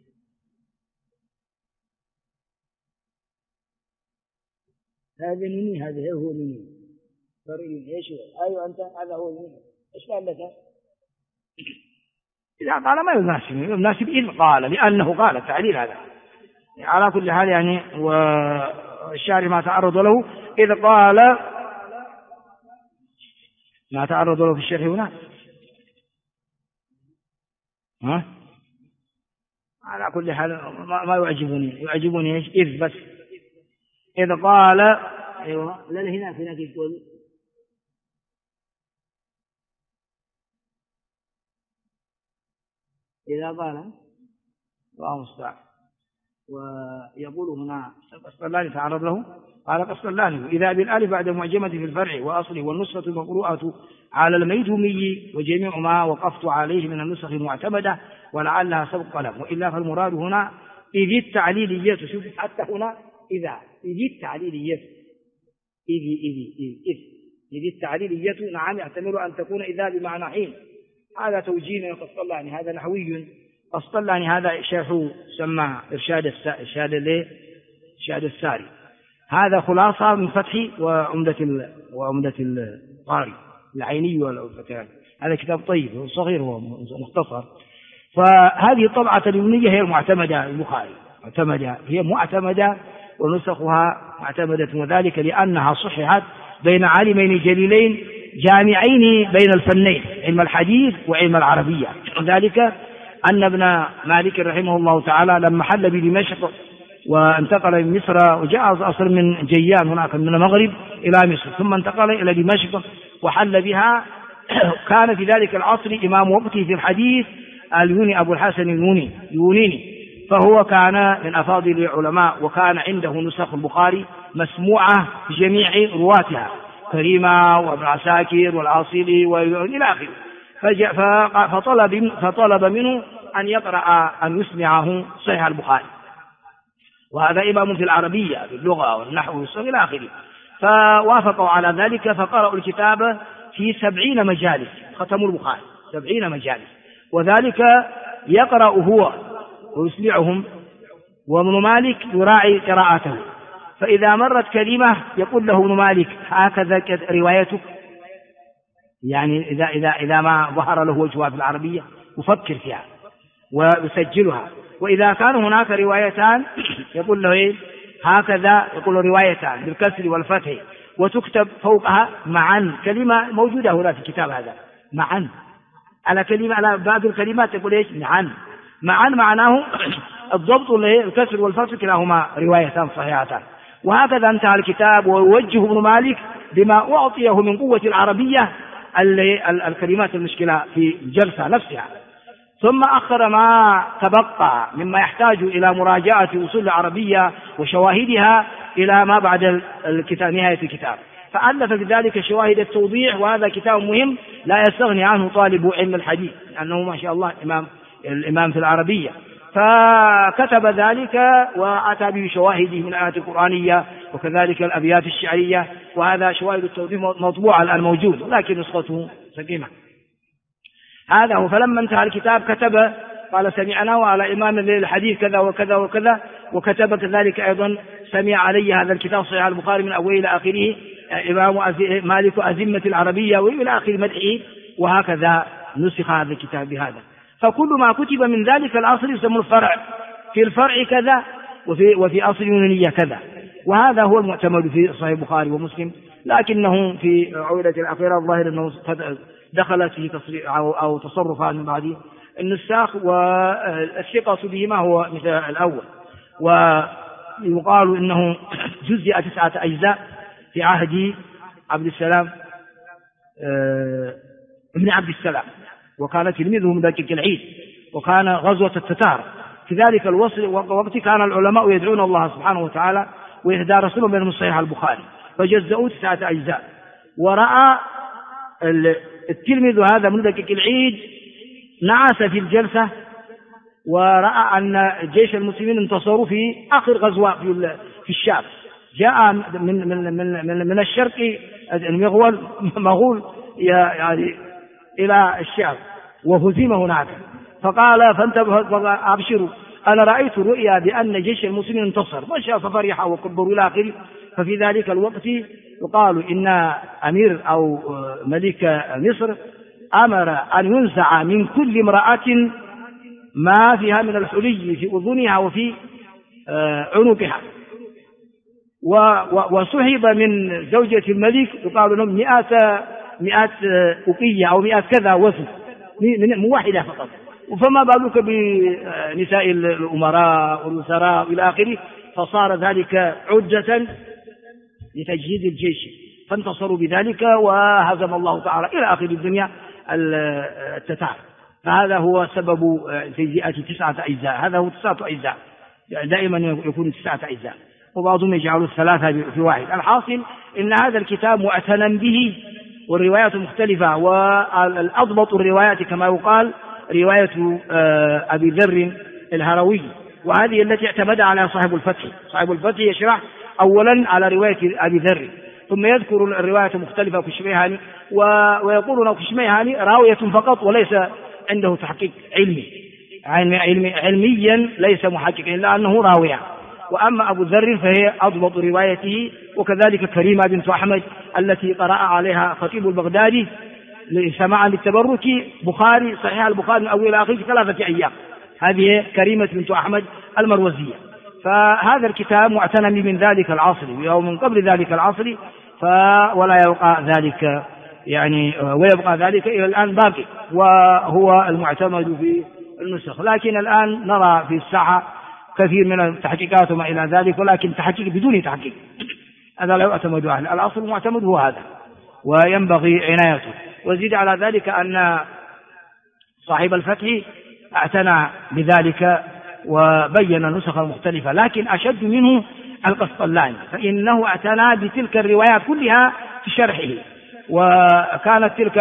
هذا يونيني، هذا هو يونيني. ايش هو؟ ايوه انت هذا هو يونيني. ايش قال لك؟ إذا قال ما يناسب إذ قال، لأنه قال التعليل هذا. على كل حال يعني، والشارع ما تعرض له إذ قال، ما تعرض له في الشرح هنا. على كل حال ما يعجبني إيش؟ إذ بس. إذ قال، أيوة لا هناك يقول إذا قال الله مستعان. ويقول هنا قسطلاني تعرض له، قال قسطلاني إذا بالألف بعد معجمة في الفرع وأصله، والنسخة المقروءة على الميدومي، وجميع ما وقفت عليه من النسخ المعتمدة ولعلها سبق قلم، وإلا فالمراد هنا إذ التعليلية. شوف حتى هنا إذ التعليلية، إذ التعليلية نعم يحتمل أن تكون إذا بمعنى حين. هذا توجيه قسطلاني، هذا نحوي قسطلاني، هذا شرح سمى إرشاد الساري. هذا خلاصة من فتح وعمدة القاري العيني والفتان. هذا كتاب طيب، هو صغير، هو مختصر. فهذه الطبعة اليونية هي المعتمدة البخاري، هي معتمدة ونسخها معتمدة، وذلك لأنها صححت بين عالمين جليلين جامعين بين الفنين، علم الحديث وعلم العربية. ذلك أن ابن مالك رحمه الله تعالى لما حل بدمشق وانتقل من مصر، وجاء أصلا من جيان هناك من المغرب إلى مصر، ثم انتقل إلى دمشق وحل بها. كان في ذلك العصر إمام وقته في الحديث اليوني أبو الحسن اليونيني، فهو كان من أفاضل العلماء، وكان عنده نسخ البخاري مسموعة بجميع رواتها، كريمة وابن عساكر والعاصلي وإلى آخره. فطلب منه أن يقرأ أن يسمعه صحيح البخاري، وهذا إمام في العربية باللغة والنحو إلى آخره. فوافقوا على ذلك، فقرأوا الكتاب في 70 مجالس، ختموا البخاري 70 مجالس، وذلك يقرأ هو ويسمعهم، وابن مالك يراعي قراءته. فإذا مرت كلمة يقول له ابن مالك هكذا روايتك، يعني إذا ما ظهر له وجهها في العربية يفكر فيها ويسجلها. وإذا كان هناك روايتان يقول له هكذا، يقول له روايتان بالكسر والفتح، وتكتب فوقها معا، كلمة موجودة هنا في الكتاب هذا، معا على كلمة، على بعض الكلمات يقول معا معناه الضبط، الكسر والفتح كلاهما روايتان صحيحتان. وهكذا انتهى الكتاب، ويوجه ابن مالك بما أعطيه من قوة العربية الكلمات المشكلة في الجلسة نفسها، ثم أخر ما تبقى مما يحتاج إلى مراجعة أصول العربية وشواهدها إلى ما بعد الكتاب، نهاية الكتاب. فألف بذلك شواهد التوضيح، وهذا كتاب مهم لا يستغني عنه طالب علم الحديث، لأنه ما شاء الله الإمام في العربية. فكتب ذلك وأتى به شواهده من الآيات القرآنية وكذلك الأبيات الشعرية، وهذا شواهد التوضيح مطبوعة الآن موجود، لكن نسخته سقيمة. هذا هو. فلما انتهى الكتاب كتب قال سمعنا وعلى إمام الحديث كذا وكذا وكذا، وكتب كذلك أيضا سمع علي هذا الكتاب صحيح البخاري من أوله إلى آخره إمام مالك أزمة العربية وإلى آخر مدحه، وهكذا نسخ هذا الكتاب بهذا. فكل ما كتب من ذلك الأصل يسمى الفرع، في الفرع كذا وفي أصل يونانية كذا، وهذا هو المعتمد في صحيح البخاري ومسلم. لكنه في عودة الأخيرة الظاهر أنه دخلت في تصريح أو تصرفات من بعد النساخ، والثقة بهما هو مثل الأول. ويقال إنه جزء 9 أجزاء في عهد عبد السلام ابن عبد السلام، وكان تلميذه من ذاك العيد، وكان غزوة التتار في ذلك الوقت كان العلماء يدعون الله سبحانه وتعالى ويتدارسون بينهم صحيح البخاري، فجزؤوا 9 أجزاء. ورأى التلميذ هذا من ذاك العيد نعس في الجلسة، ورأى أن جيش المسلمين انتصروا في آخر غزوة في الشام، جاء من الشرق مغول يعني إلى الشام وهزم هناك، فقال فانتبهوا أبشروا أنا رأيت رؤيا بأن جيش المسلمين انتصر، مشى ففرح وكبروا إلى آخره. ففي ذلك الوقت يقال إن أمير أو ملك مصر أمر أن ينزع من كل امرأة ما فيها من الحلي في أذنها وفي عنقها، وسحب من زوجة الملك يقال لهم 100 أقية أو 100 كذا وزن من واحدة فقط، فما بالك بنساء الأمراء والوزراء إلى آخره. فصار ذلك عدة لتجهيز الجيش، فانتصروا بذلك وهزم الله تعالى إلى آخر الدنيا التتار. فهذا هو سبب تجزئة 9 أجزاء، هذا هو 9 أجزاء، دائما يكون 9 أجزاء، وبعضهم يجعل 3 في واحد. الحاصل إن هذا الكتاب معتنى به، والروايات مختلفة، والأضبط الروايات كما يقال رواية أبي ذر الهروي، وهذه التي اعتمد على صاحب الفتح. صاحب الفتح يشرح أولا على رواية أبي ذر، ثم يذكر الرواية مختلفة كشميهاني، ويقولون كشميهاني راوية فقط وليس عنده تحقيق علميا ليس محقق إلا أنه راوية. وأما أبو ذر فهي أضبط روايته، وكذلك كريمة بنت أحمد التي قرأ عليها خطيب البغدادي سماعا للتبرك بخاري صحيح البخاري من أول إلى آخره في 3 أيام. هذه كريمة بنت أحمد المروزية. فهذا الكتاب معتنم من ذلك العصر أو من قبل ذلك العصر، ولا يبقى ذلك يعني ويبقى ذلك إلى الآن باقي، وهو المعتمد في النسخ. لكن الآن نرى في الساحة كثير من التحقيقات وما إلى ذلك، ولكن تحقيق بدون تحقيق هذا لا يعتمد عليه. الأصل المعتمد هو هذا وينبغي عنايته. وزيد على ذلك أن صاحب الفتح اعتنى بذلك وبين النسخ المختلفة، لكن أشد منه القسطلاني، فإنه اعتنى بتلك الروايات كلها في شرحه. وكانت تلك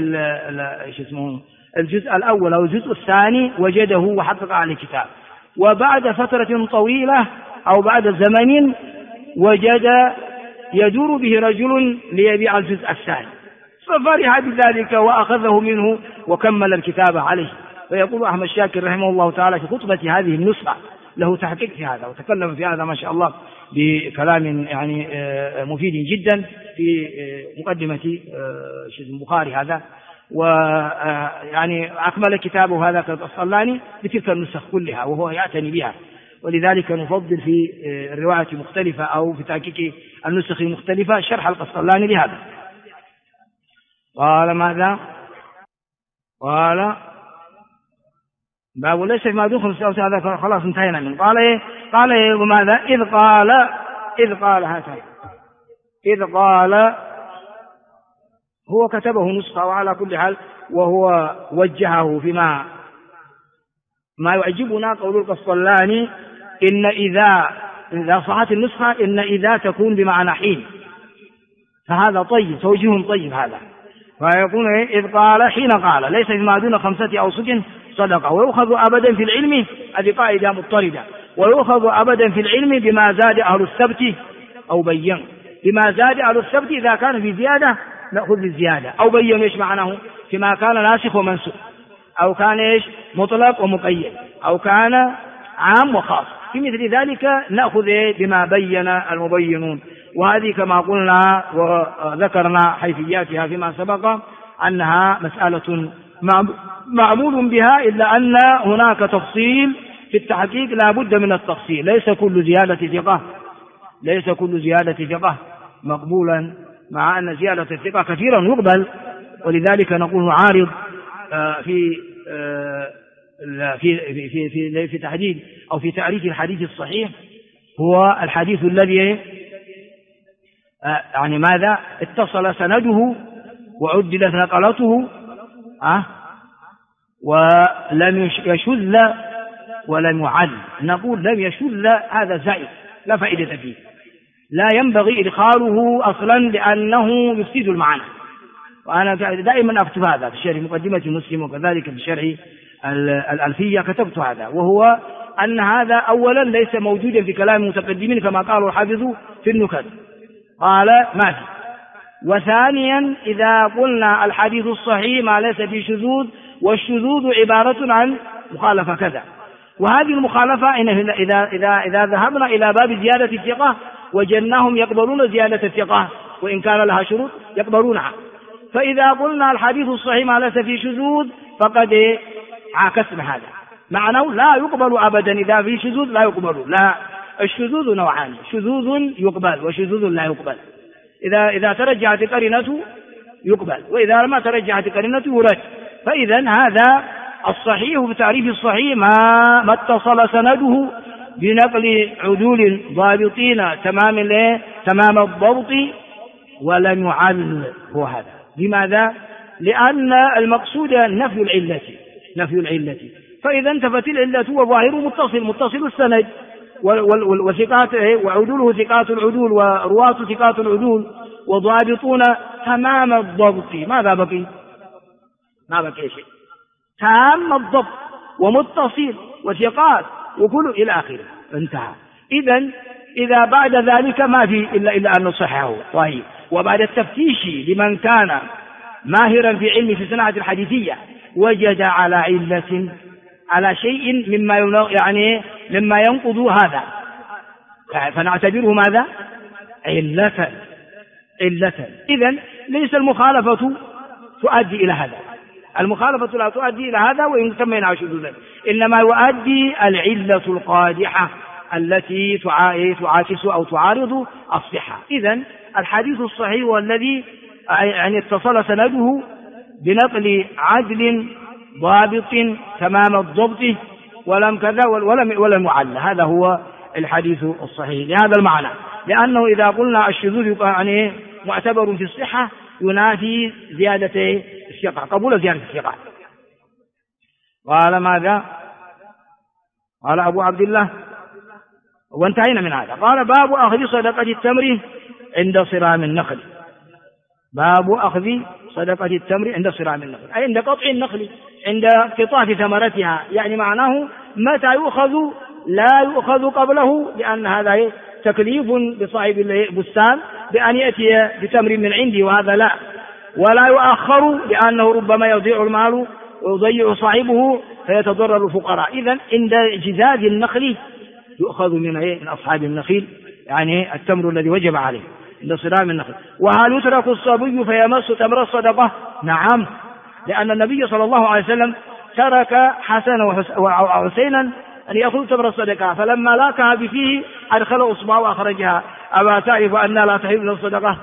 الجزء الأول أو الجزء الثاني وجده وحقق عليه كتاب، وبعد فترة طويلة أو بعد زمن وجد يدور به رجل ليبيع الجزء الثاني، ففرح بذلك وأخذه منه وكمل الكتاب عليه. فيقول أحمد شاكر رحمه الله تعالى في خطبة هذه النسخة له تحقيق في هذا وتكلم في هذا ما شاء الله بكلام يعني مفيد جدا في مقدمة البخاري هذا، ويعني أكمل كتابه هذا كالقسطلاني بتلك النسخ كلها وهو يعتني بها. ولذلك نفضل في الرواية مختلفة أو في تحقيق النسخ المختلفة شرح القسطلاني لهذا. قال ماذا؟ قال باب ليس فيما دخل السوس، هذا خلاص انتهينا منه. قال إيه وماذا؟ إذ قال هو كتبه نسخة، وعلى كل حال وهو وجهه فيما ما يعجبنا قول القسطلاني إن إذا صحت النسخة إن إذا تكون بمعنى حين، فهذا طيب توجيه طيب هذا. فيقول إذ قال حين قال ليس فيما دون 5 أوسق صدقة، ويؤخذ أبدا في العلم، هذه قاعدة مضطردة، ويؤخذ أبدا في العلم بما زاد أهل السبت أو بين. بما زاد أهل السبت إذا كان في زيادة نأخذ بالزيادة، أو بين إيش معناه فيما كان ناسخ ومنسوخ، أو كان إيش مطلق ومقيد، أو كان عام وخاص. في مثل ذلك نأخذ بما بين المبينون. وهذه كما قلنا وذكرنا حيثياتها فيما سبق أنها مسألة معمول بها، إلا أن هناك تفصيل في التحقيق لا بد من التفصيل. ليس كل زيادة ثقة مقبولا، مع أن زيادة الثقة كثيرا يقبل. ولذلك نقول عارض في تحديد أو في تعريف الحديث الصحيح هو الحديث الذي يعني ماذا اتصل سنده وعدلت نقلته ولم يشذ ولم يعل. نقول لم يشذ هذا زائد لا فائدة فيه، لا ينبغي إدخاله أصلا لأنه يفسد المعنى. وأنا دائما أكتب هذا في شرح مقدمة مسلم، وكذلك في شرح الألفية كتبت هذا، وهو أن هذا أولا ليس موجودا في كلام المتقدمين كما قالوا الحافظ في النكت، قال ما في. وثانيا إذا قلنا الحديث الصحيح ما ليس فيه شذوذ، والشذوذ عبارة عن مخالفة كذا، وهذه المخالفة إذا ذهبنا إلى باب زيادة الثقة وجدناهم يقبلون زيادة الثقة وإن كان لها شروط يقبلونها. فإذا قلنا الحديث الصحيح ما ليس فيه شذوذ فقد عاكسنا هذا، معناه لا يقبل أبدا. إذا فيه شذوذ لا يقبل، لا، الشذوذ نوعان، شذوذ يقبل وشذوذ لا يقبل. إذا ترجعت قرينته يقبل، وإذا ما ترجعت قرينته يرد. فإذا هذا الصحيح بتعريف الصحيح ما اتصل سنده بنقل عدول ضابطين تمام الضبط ولم يعل، هو هذا. لماذا؟ لأن المقصود نفي العلة، فإذا انتفت العلة وظاهره متصل السند وثقات وعدوله ثقات العدول ورواة ثقات العدول وضابطون تمام الضبط. ماذا بقي؟ ما بقي شيء، تام الضبط ومتصل وثقات وكل إلى آخره، انتهى. إذا بعد ذلك ما في إلا أن نصححه. طيب، وبعد التفتيش لمن كان ماهرا في علم في صناعة الحديثية وجد على علة على شيء مما ينقض هذا، فنعتبره ماذا؟ علة. إذن ليس المخالفة تؤدي إلى هذا، المخالفة لا تؤدي إلى هذا وإن سميناها شذوذا، إنما يؤدي العلة القادحة التي تعاكس أو تعارض الصحة. إذن الحديث الصحيح والذي يعني اتصل سنده بنقل عدل ضابط تمام الضبط ولم كذا ولم يعل، هذا هو الحديث الصحيح لهذا المعنى، لأنه إذا قلنا الشذوذ يعني معتبر في الصحة ينافي زيادة الثقة، قبول زيادة الثقة. قال ماذا؟ قال أبو عبد الله وانتهينا من هذا. قال باب أخذ صدقة التمر عند صرام النخل. باب أخذ صدقة التمر عند صرام النخل، أي عند قطع النخل، عند قطاف ثمرتها، يعني معناه متى يؤخذ لا يؤخذ قبله، لأن هذا تكليف بصاحب البستان بأن يأتي بتمر من عندي، وهذا لا، ولا يؤخر لأنه ربما يضيع المال ويضيع صاحبه فيتضرر الفقراء. إذن عند جذاذ النخل يؤخذ من أصحاب النخيل، يعني التمر الذي وجب عليه عند صرام النخل. وهل يترك الصبي فيمس تمر الصدقة؟ نعم، لأن النبي صلى الله عليه وسلم ترك حسن وحسينا أن يأخذ تمر الصدقة، فلما لاكها بفيه أدخل أصبعه وأخرجها. أما تعرف أن لا تحل الصدقة؟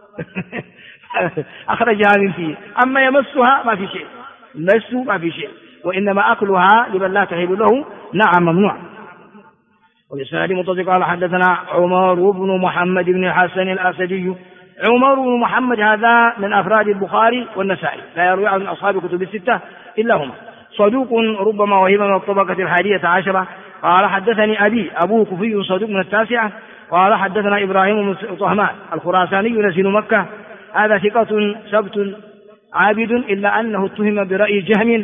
أخرجها من فيه. أما يمسها ما في شيء، مس ما في شيء، وإنما أكلها لمن لا تحل له نعم ممنوع. والإسناد متصل. قال حدثنا عمر بن محمد بن الحسن الأسدي. عمر بن محمد هذا من أفراد البخاري والنسائي، لا يروي عن أصحاب الكتب الستة إلا هما، صدوق ربما وهم من الطبقة 11. قال حدثني أبي، أبوه كوفي صدوق من 9. قال حدثنا إبراهيم بن طهمان الخراساني نزيل مكة، هذا ثقة سبت عابد، إلا أنه اتهم برأي جهم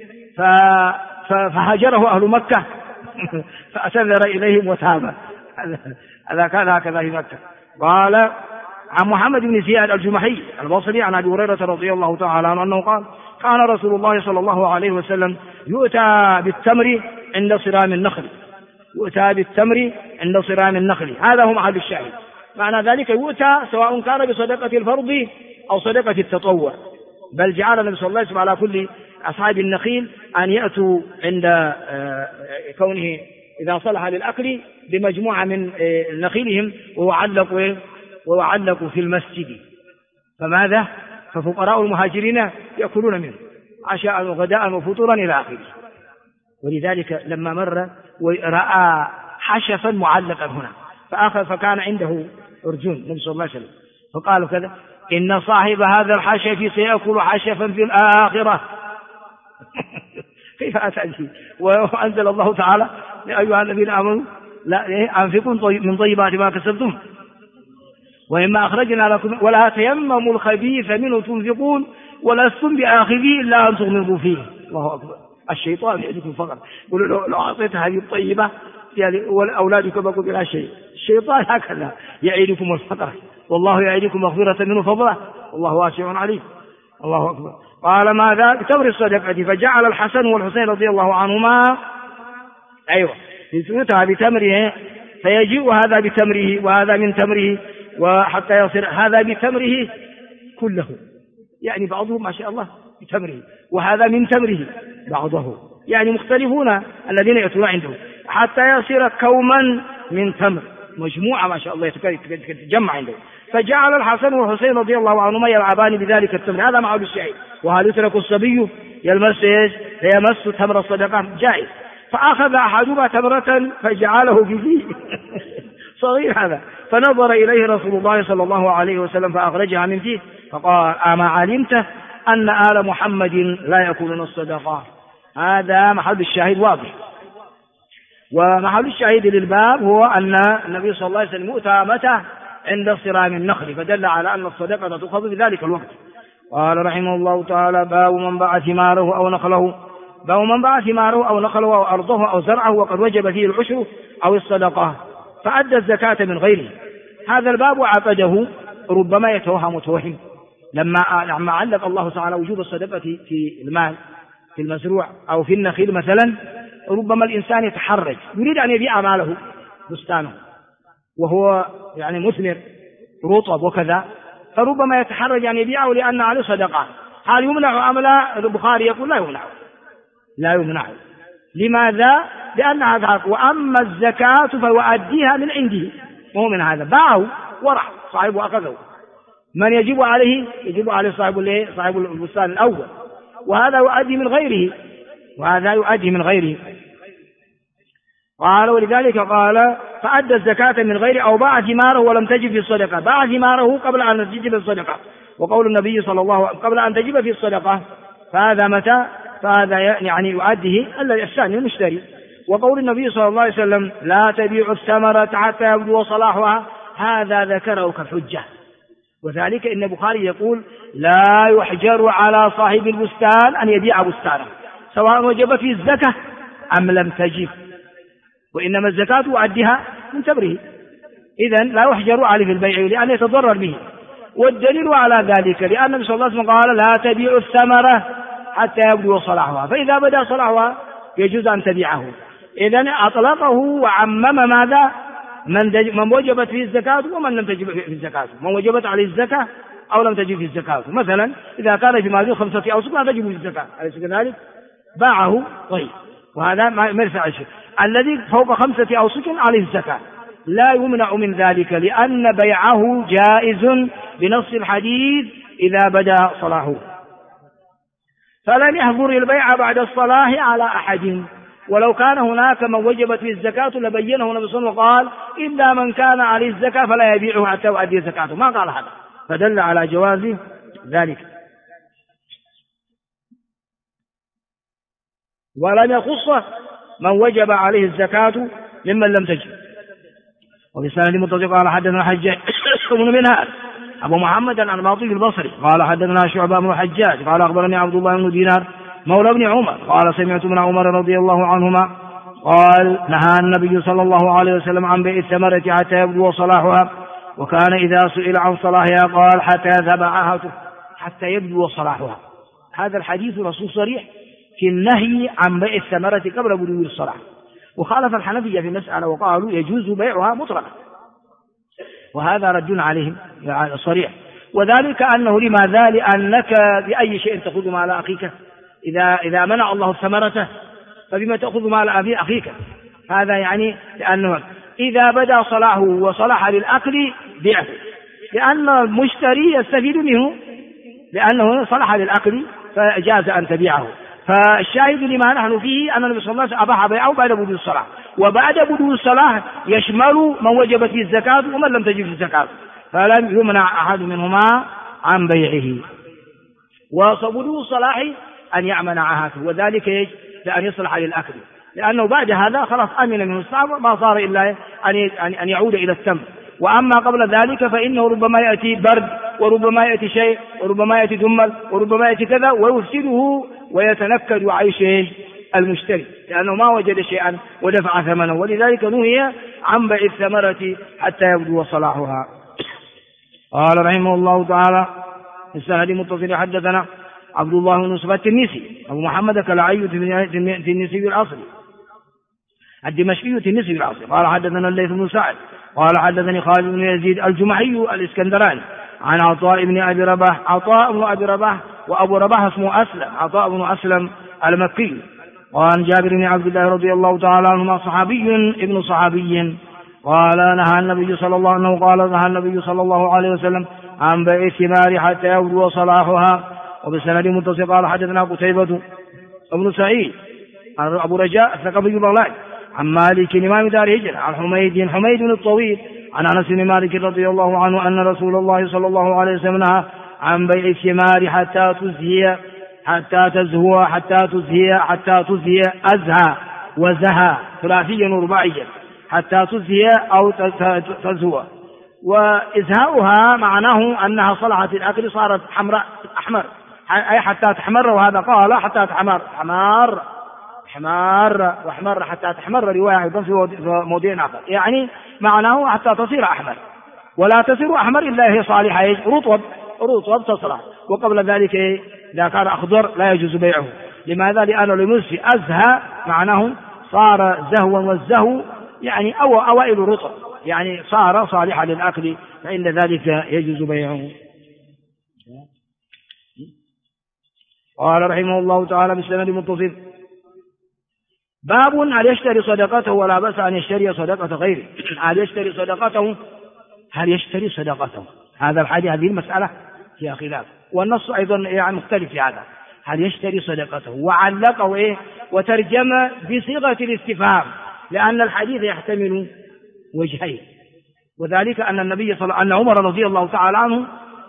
فهجره أهل مكة فأسذر إليهم وتاب. هذا كان هكذا في مكة. قال عن محمد بن زياد الجمحي البصري عن أبي هريرة رضي الله تعالى عنه أنه قال كان رسول الله صلى الله عليه وسلم يؤتى بالتمر عند صرام النخل، يؤتى بالتمر عند صرام النخل، هذا هو محل الشاهد. معنى ذلك يؤتى سواء كان بصدقة الفرض أو صدقة التطوع، بل جعل النبي صلى الله عليه وسلم على كل أصحاب النخيل أن يأتوا عند كونه إذا صلح للأكل بمجموعة من نخيلهم ويعلق في المسجد. فماذا؟ ففقراء المهاجرين يأكلون منه عشاء وغداء وفطورا إلى آخره. ولذلك لما مر ورأى حشفا معلقا هنا فأخذ، فكان عنده أرجون النبي صلى الله عليه وسلم، فقالوا كذا إن صاحب هذا الحشف سيأكل حشفا في الآخرة. كيف أتى به؟ وأنزل الله تعالى يا أيها الذين آمنوا لا أنفقوا من طيبات ما كسبتم وإما أخرجنا لكم ولا تيمموا الخبيث منه تنفقون ولستم بآخذيه إلا أن تغمضوا فيه. الله أكبر. الشيطان يعدكم فقط، يقول لو أعطيت هذه الطيبة يعني أولادك بقوا بلا شيء. الشيطان هكذا يعيدكم الفقر، والله يعيدكم مغفرة منه فضله، والله واسع عليم. الله أكبر. قال ماذا؟ بتمر الصدقة، فجعل الحسن والحسين رضي الله عنهما يؤتى بتمره، فيجيء هذا بتمره وهذا من تمره، وحتى يصير هذا بتمره كله، يعني بعضهم ما شاء الله بتمره وهذا من تمره بعضه، يعني مختلفون الذين يأتون عنده، حتى يصير كوما من تمر، مجموعة ما شاء الله تتجمع عنده. فجعل الحسن والحسين رضي الله عنهما يلعبان بذلك التمر، هذا معه الشيء. وهل يترك الصبي يمس تمر الصدقة؟ جائز. فأخذ أحدهما تمرة فجعله في فيه صغير هذا، فنظر إليه رسول الله صلى الله عليه وسلم فأخرجها من فيه فقال أما علمت أن آل محمد لا يأكلون الصدقة؟ هذا محل الشاهد واضح. ومحل الشاهد للباب هو أن النبي صلى الله عليه وسلم يؤتى متى؟ عند صرام النخل، فدل على أن الصدقة تؤخذ في ذلك الوقت. قال رحمه الله تعالى باب من باع ثماره أو نخله. باب من باع ثماره أو نخله أو أرضه أو زرعه وقد وجب فيه العشر أو الصدقة فأدى الزكاة من غيره. هذا الباب عقده ربما يتوهم متوهم لما علق الله تعالى وجوب الصدقة في المال في المزروع أو في النخيل مثلا، ربما الإنسان يتحرج يريد أن يبيع ماله بستانه وهو يعني مثمر رطب وكذا، فربما يتحرج أن يبيعه لأن عليه صدقة. هل يمنع أم لا؟ البخاري يقول لا يمنع. لماذا؟ لأن هذا، وأما الزكاة فيؤديها من عنده، وهو من هذا باعه ورح صاحبه أخذه. من يجب عليه صاحب البستان الأول، وهذا يؤدي من غيره. قال ولذلك قال فأدى الزكاة من غيره أو باع ثماره ولم تجب في الصدقة، باع ثماره قبل أن تجب في الصدقة، وقول النبي صلى الله عليه وسلم قبل أن تجب في الصدقة، فهذا متى؟ فهذا يعني يؤديه الثاني المشتري. وقول النبي صلى الله عليه وسلم لا تبيع الثمرة حتى يبدو صلاحها، هذا ذكره كالحجة. وذلك إن البخاري يقول لا يحجر على صاحب البستان أن يبيع بستانه سواء وجب فيه الزكاة أم لم تجب، وإنما الزكاة يؤديها من تبره، إذن لا يحجر عليه في البيع لأن يتضرر به. والدليل على ذلك لأن النبي صلى الله عليه وسلم قال لا تبيع الثمرة حتى يبدو صلاحها، فإذا بدا صلاحها يجوز أن تبيعه. إذن أطلقه وعمم ماذا؟ من وجبت فيه الزكاة ومن لم تجب فيه الزكاة، من وجبت عليه الزكاة أو لم تجب فيه الزكاة. مثلا إذا كان في مازن 5 أوسق لا تجب فيه الزكاة، أليس كذلك؟ باعه طيب، وهذا ما يرفع شيء. الذي فوق 5 أوسق عليه الزكاة، لا يمنع من ذلك لأن بيعه جائز بنص الحديث إذا بدا صلاحه. فلم يحظر البيع بعد الصلاح على أحد، ولو كان هناك من وجبت فيه الزكاة لبينه النبي صلى الله عليه وسلم وقال إلا من كان عليه الزكاة فلا يبيعه حتى يؤدي زكاته، ما قال هذا، فدل على جواز ذلك. ولم يخص من وجب عليه الزكاة ممن لم تجب. وبسند متصل قال حدثنا حجاج بن منهال أبو محمد الأنماطي البصري قال حدثنا شعبة بن الحجاج قال أخبرني عبد الله بن دينار مولى ابن عمر قال سمعت ابن عمر رضي الله عنهما قال نهى النبي صلى الله عليه وسلم عن بيع الثمرة حتى يبدو صلاحها، وكان إذا سئل عن صلاحها قال حتى يذبعها حتى يبدو صلاحها. هذا الحديث رسول صريح في النهي عن بيع الثمرة قبل بدو الصلاح. وخالف الحنفية في مسألة وقالوا يجوز بيعها مطلقا، وهذا رد عليهم صريح. وذلك أنه لماذا؟ لأنك بأي شيء تأخذ مال أخيك؟ إذا منع الله الثمرة فبما تأخذ مال أخيك؟ هذا يعني لأنه إذا بدا صلاحه وصلح للأكل بيعه، لأن المشتري يستفيد منه لأنه صلح للأكل فجاز أن تبيعه. فالشاهد لما نحن فيه أن النبي صلى الله عليه وسلم أباح بيعه بعد بدو الصلاة، وبعد بدو الصلاة يشمل من وجبت فيه الزكاة ومن لم تجب فيه الزكاة، فلم يمنع أحد منهما عن بيعه. وبدو الصلاح أن يعمل عهاته، وذلك لأن يصلح للأكل، لأنه بعد هذا خلاص أمن منه الصعب، ما صار إلا أن يعود إلى التمر. وأما قبل ذلك فإنه ربما يأتي برد، وربما يأتي شيء، وربما يأتي دمل، وربما يأتي كذا ويفسده ويتنكد عيش المشتري، لأنه ما وجد شيئا ودفع ثمنه. ولذلك نهي عن بيع الثمرة حتى يبدو صلاحها. قال رحمه الله تعالى السند متصل حدثنا عبد الله بن يوسف التنيسي أبو محمد كلاعي التنيسي الأصلي الدمشقي التنيسي الأصلي قال حدثنا الليث بن سعد قال حدثني خالد بن يزيد الجمحي الإسكندراني عن عطاء بن أبي رباح وأبو رباح اسمه أسلم، عطاء بن أسلم المكي، وعن جابر بن عبد الله رضي الله تعالى عنهما صحابي ابن صحابي قال نهى النبي صلى الله عليه وسلم عن بيع الثمار حتى يبدو صلاحها. وبسند متصل قال حدثنا قتيبة بن سعيد أبو رجاء الثقفي البغلاني عن مالك إمام دار هجرة عن حميد الطويل عن أنس بن مالك رضي الله عنه أن رسول الله صلى الله عليه وسلم نهى عن بيع الثمار حتى تزهي أزهى وزهى ثلاثيا ورباعيا، حتى تزهي أو تزهو. وإزهاؤها معناه أنها صلحت الأكل صارت أحمر، أي حتى تحمر، وهذا قال حتى حمار حتى تحمر رواية أيضا في موضع آخر، يعني معناه حتى تصير أحمر، ولا تصير أحمر إلا هي صالحة رطب تصلح. وقبل ذلك إذا كان أخضر لا يجوز بيعه. لماذا؟ لأنه لمس أزهى معناه صار زهوا، والزهو يعني أوائل رطب، يعني صار صالحا للأكل فإن ذلك يجوز بيعه. قال رحمه الله تعالى بالسند المتصل: باب هل يشتري صدقته ولا بأس أن يشتري صدقة غيره. هل يشتري صدقته؟ هل يشتري صدقته؟ هذا الحديث، هذه المسألة فيها خلاف، والنص أيضا يعني مختلف في هذا. هل يشتري صدقته؟ وعلقه وترجم بصيغة الاستفهام، لأن الحديث يحتمل وجهين، وذلك أن أن عمر رضي الله تعالى عنه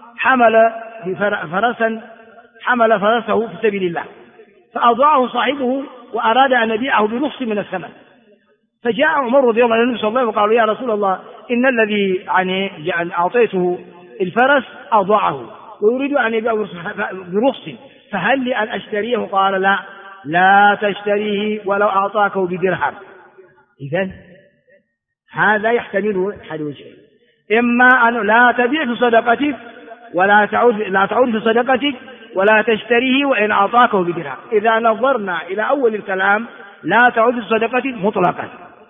حمل فرسه في سبيل الله، فأضاعه صاحبه وأراد أن يبيعه برخص من الثمن، فجاء عمر رضي الله عنه صلى الله عليه وسلم وقال: يا رسول الله، إن الذي أعطيته الفرس أضاعه ويريد أن يبيعه برخص، فهل لي أن أشتريه؟ قال: لا تشتريه ولو أعطاكه بدرهم. إذن هذا يحتمل أحد وجهين: إما أن لا تبيع في صدقتك لا تعود في صدقتك ولا تشتريه وإن أعطاكه بدرهم. إذا نظرنا إلى أول الكلام لا تعود في صدقتك مطلقا،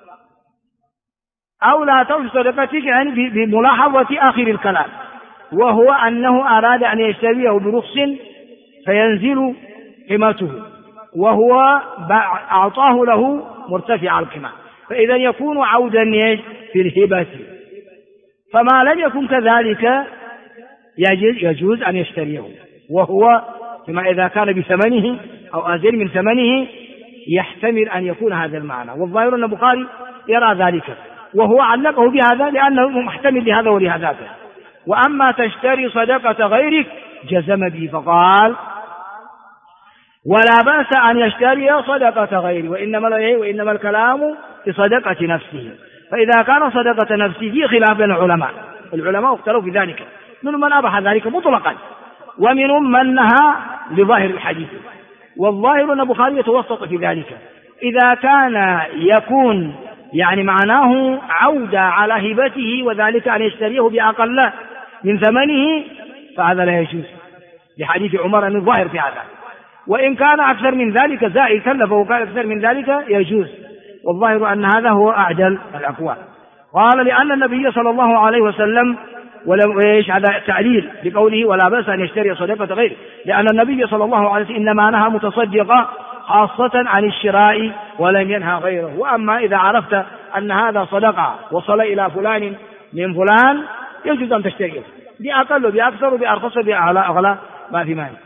أو لا تعود في صدقتك يعني بملاحظة آخر الكلام، وهو أنه أراد أن يشتريه برخص فينزل قيمته، وهو أعطاه له مرتفع القيمة، فإذا يكون عودا في الهبة. فما لم يكن كذلك يجوز أن يشتريه، وهو كما إذا كان بثمنه أو أزل من ثمنه يحتمل أن يكون هذا المعنى، والظاهر أن البخاري يرى ذلك، وهو علقه بهذا لأنه محتمل لهذا ولهذا. وأما تشتري صدقة غيرك جزم به، فقال: ولا بأس أن يشتري صدقة غيره، وإنما الكلام في صدقة نفسه. فإذا كان صدقة نفسه في خلاف بين العلماء اختلفوا في ذلك، منهم من أباح ذلك مطلقا، ومنهم من نهى لظاهر الحديث، والظاهر أن البخاري يتوسط في ذلك. إذا كان يكون يعني معناه عودة على هبته، وذلك أن يشتريه بأقل من ثمنه، فهذا لا يجوز لحديث عمر أن الظاهر في هذا. وإن كان أكثر من ذلك زائد كلفه وكان أكثر من ذلك يجوز، والظاهر أن هذا هو أعدل الأقوال. قال: لأن النبي صلى الله عليه وسلم هذا تعليل بقوله: ولا بأس أن يشتري صدقة غيره، لأن النبي صلى الله عليه وسلم إنما نهى متصدقا خاصة عن الشراء ولم ينهى غيره. وأما إذا عرفت أن هذا صدقة وصل إلى فلان من فلان يجوز أن تشتريه بأقل بأكثر بأرخص بأعلى أغلى ما في مال.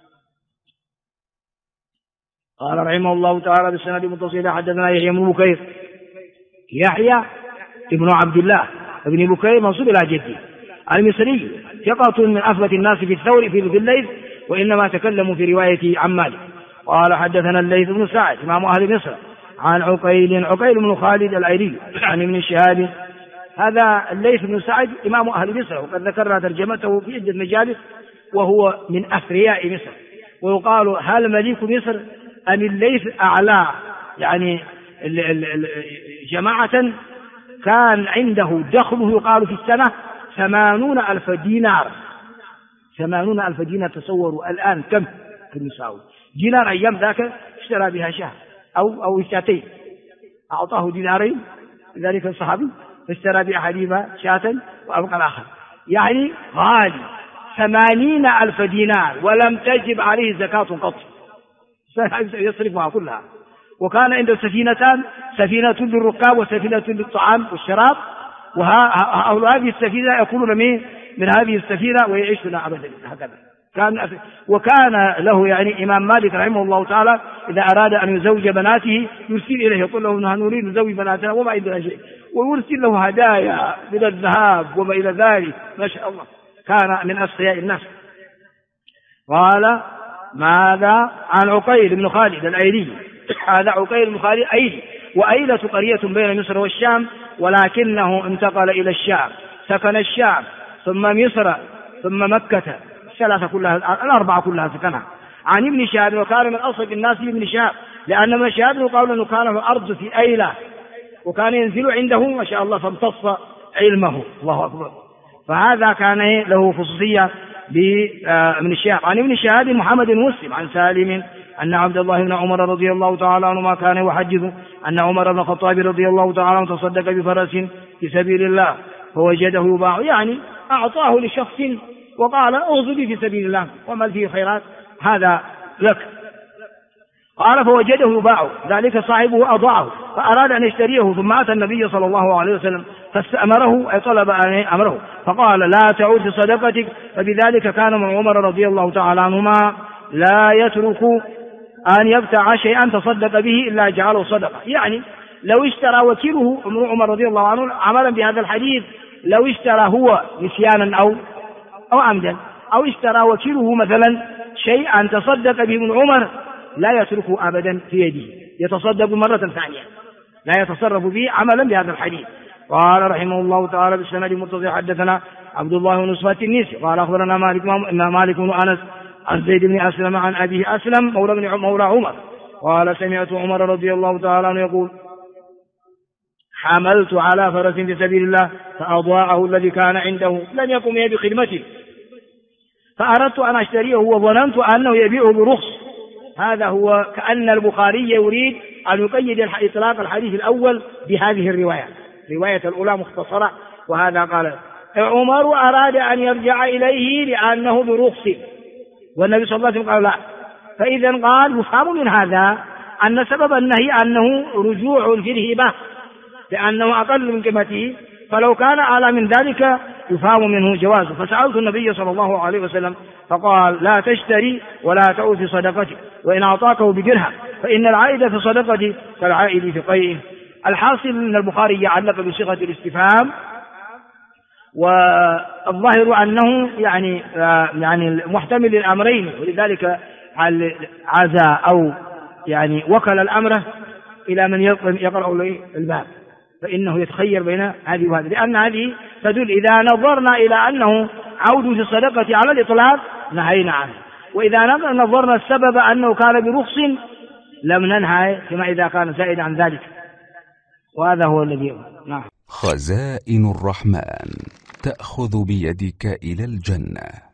قال رحمه الله تعالى بالسند المتصل: حدثنا يحيى بن بكير، يحيى ابن عبد الله ابن بكير منصوب إلى جده، المصري، ثقة من أثبت الناس في الثوري في الليث، وإنما تكلموا في رواية عن مالك. قال: حدثنا الليث بن سعد إمام أهل مصر عن عقيل بن خالد الأيلي عن ابن شهاب. هذا الليث بن سعد إمام أهل مصر، وقد ذكرنا ترجمته في عدة مجالس، وهو من أثرياء مصر. ويقال: هل مليك مصر أم الليث أعلى؟ يعني جماعة كان عنده دخله يقال في السنة 80,000 دينار. 80,000 دينار، تصوروا الآن كم يساوي دينار؟ أيام ذاك اشترى بها شهر أو شاتين، أعطاه دينارين ذلك الصحابي فاشترى بأحدهما شاة وأبقى الآخر، يعني غالي 80,000 دينار، ولم تجب عليه زكاة قط، يصرفها كلها. وكان عنده سفينتان، سفينة للركاب وسفينة للطعام والشراب، وهذه السفينة يأكلون من هذه السفينة ويعيشون أبدا هكذا. وكان له يعني إمام مالك رحمه الله تعالى إذا أراد أن يزوج بناته يرسل إليه يقول له: نريد نزوج بناتنا وما عندنا شيء، ويرسل له هدايا من الذهب وما إلى ذلك، ما شاء الله، كان من أصفياء الناس. قال: ماذا؟ عن عقيل بن خالد الأيلي. هذا عقيل بن خالد أيلي، وأيلة قرية بين مصر والشام، ولكنه انتقل إلى الشام، سكن الشام ثم مصر ثم مكة، الأربعة كلها سكنها. عن ابن شهاب، وكان من أصل الناس ابن شهاب، لأن ابن شهاب يقال أنه كان في الأرض في أيلة، وكان ينزل عنده ما شاء الله فامتص علمه، الله أكبر. فهذا كان له خصوصية بابن شهاب. عن ابن شهاب محمد بن مسلم عن سالم أن عبد الله بن عمر رضي الله تعالى عنهما كان يحدث أن عمر بن الخطاب رضي الله تعالى عنه تصدق بفرس في سبيل الله فوجده يباع، يعني أعطاه لشخص وقال اغزو في سبيل الله ومن فيه خيرات هذا لك. قال فوجده يباع، ذلك صاحبه أضاعه فأراد أن يشتريه، ثم أتى النبي صلى الله عليه وسلم فاستأمره، أي طلب أن أمره، فقال لا تعود في صدقتك. فبذلك كان من عمر رضي الله تعالى عنهما لا يترك أن يبتاع شيئا تصدق به إلا جعله صدقة. يعني لو اشترى وكيله عمر رضي الله عنه عملا بهذا الحديث، لو اشترى هو نسيانا أو عمدا، أو اشترى وكيله مثلا شيئا تصدق به من عمر، لا يتركه أبدا في يده، يتصدق مرة ثانية، لا يتصرف به عملا بهذا الحديث. قال رحمه الله تعالى بالسند المتصل حدثنا عبد الله بن نصفة التنيسي قال أخبرنا مالك بن أنس عن زيد بن أسلم عن أبيه أسلم مولى عمر قال سمعت عمر رضي الله تعالى عنه يقول حملت على فرس في سبيل الله فأضاعه الذي كان عنده، لم يقم بخدمته، فأردت أن أشتريه وظننت أنه يبيعه برخص. هذا هو كأن البخاري يريد أن يقيد إطلاق الحديث الأول بهذه الرواية، الرواية الأولى مختصرة، وهذا قال عمر أراد أن يرجع إليه لأنه برخص، والنبي صلى الله عليه وسلم قال لا. فإذا قال يفهم من هذا أن سبب النهي أنه رجوع في الهبة لأنه أقل من قيمته، فلو كان أعلى من ذلك يفهم منه جوازه. فسألت النبي صلى الله عليه وسلم فقال لا تشتري ولا تعود في صدقتك، وإن أعطاكه بدرهم فإن العائد في صدقته كالعائد في قيئه. الحاصل أن البخاري يعلق بصيغة الاستفهام، والظاهر أنه يعني محتمل للأمرين، ولذلك عزى أو يعني وكل الأمر إلى من يقرأ له الباب، فإنه يتخير بين هذه وهذه، لأن هذه تدل إذا نظرنا إلى أنه عود في الصدقة على الإطلاق نهينا عنه، وإذا نظرنا السبب أنه كان برخص لم ننهى كما إذا كان زائد عن ذلك، وهذا هو الذي نعم. خزائن الرحمن تأخذ بيدك إلى الجنة.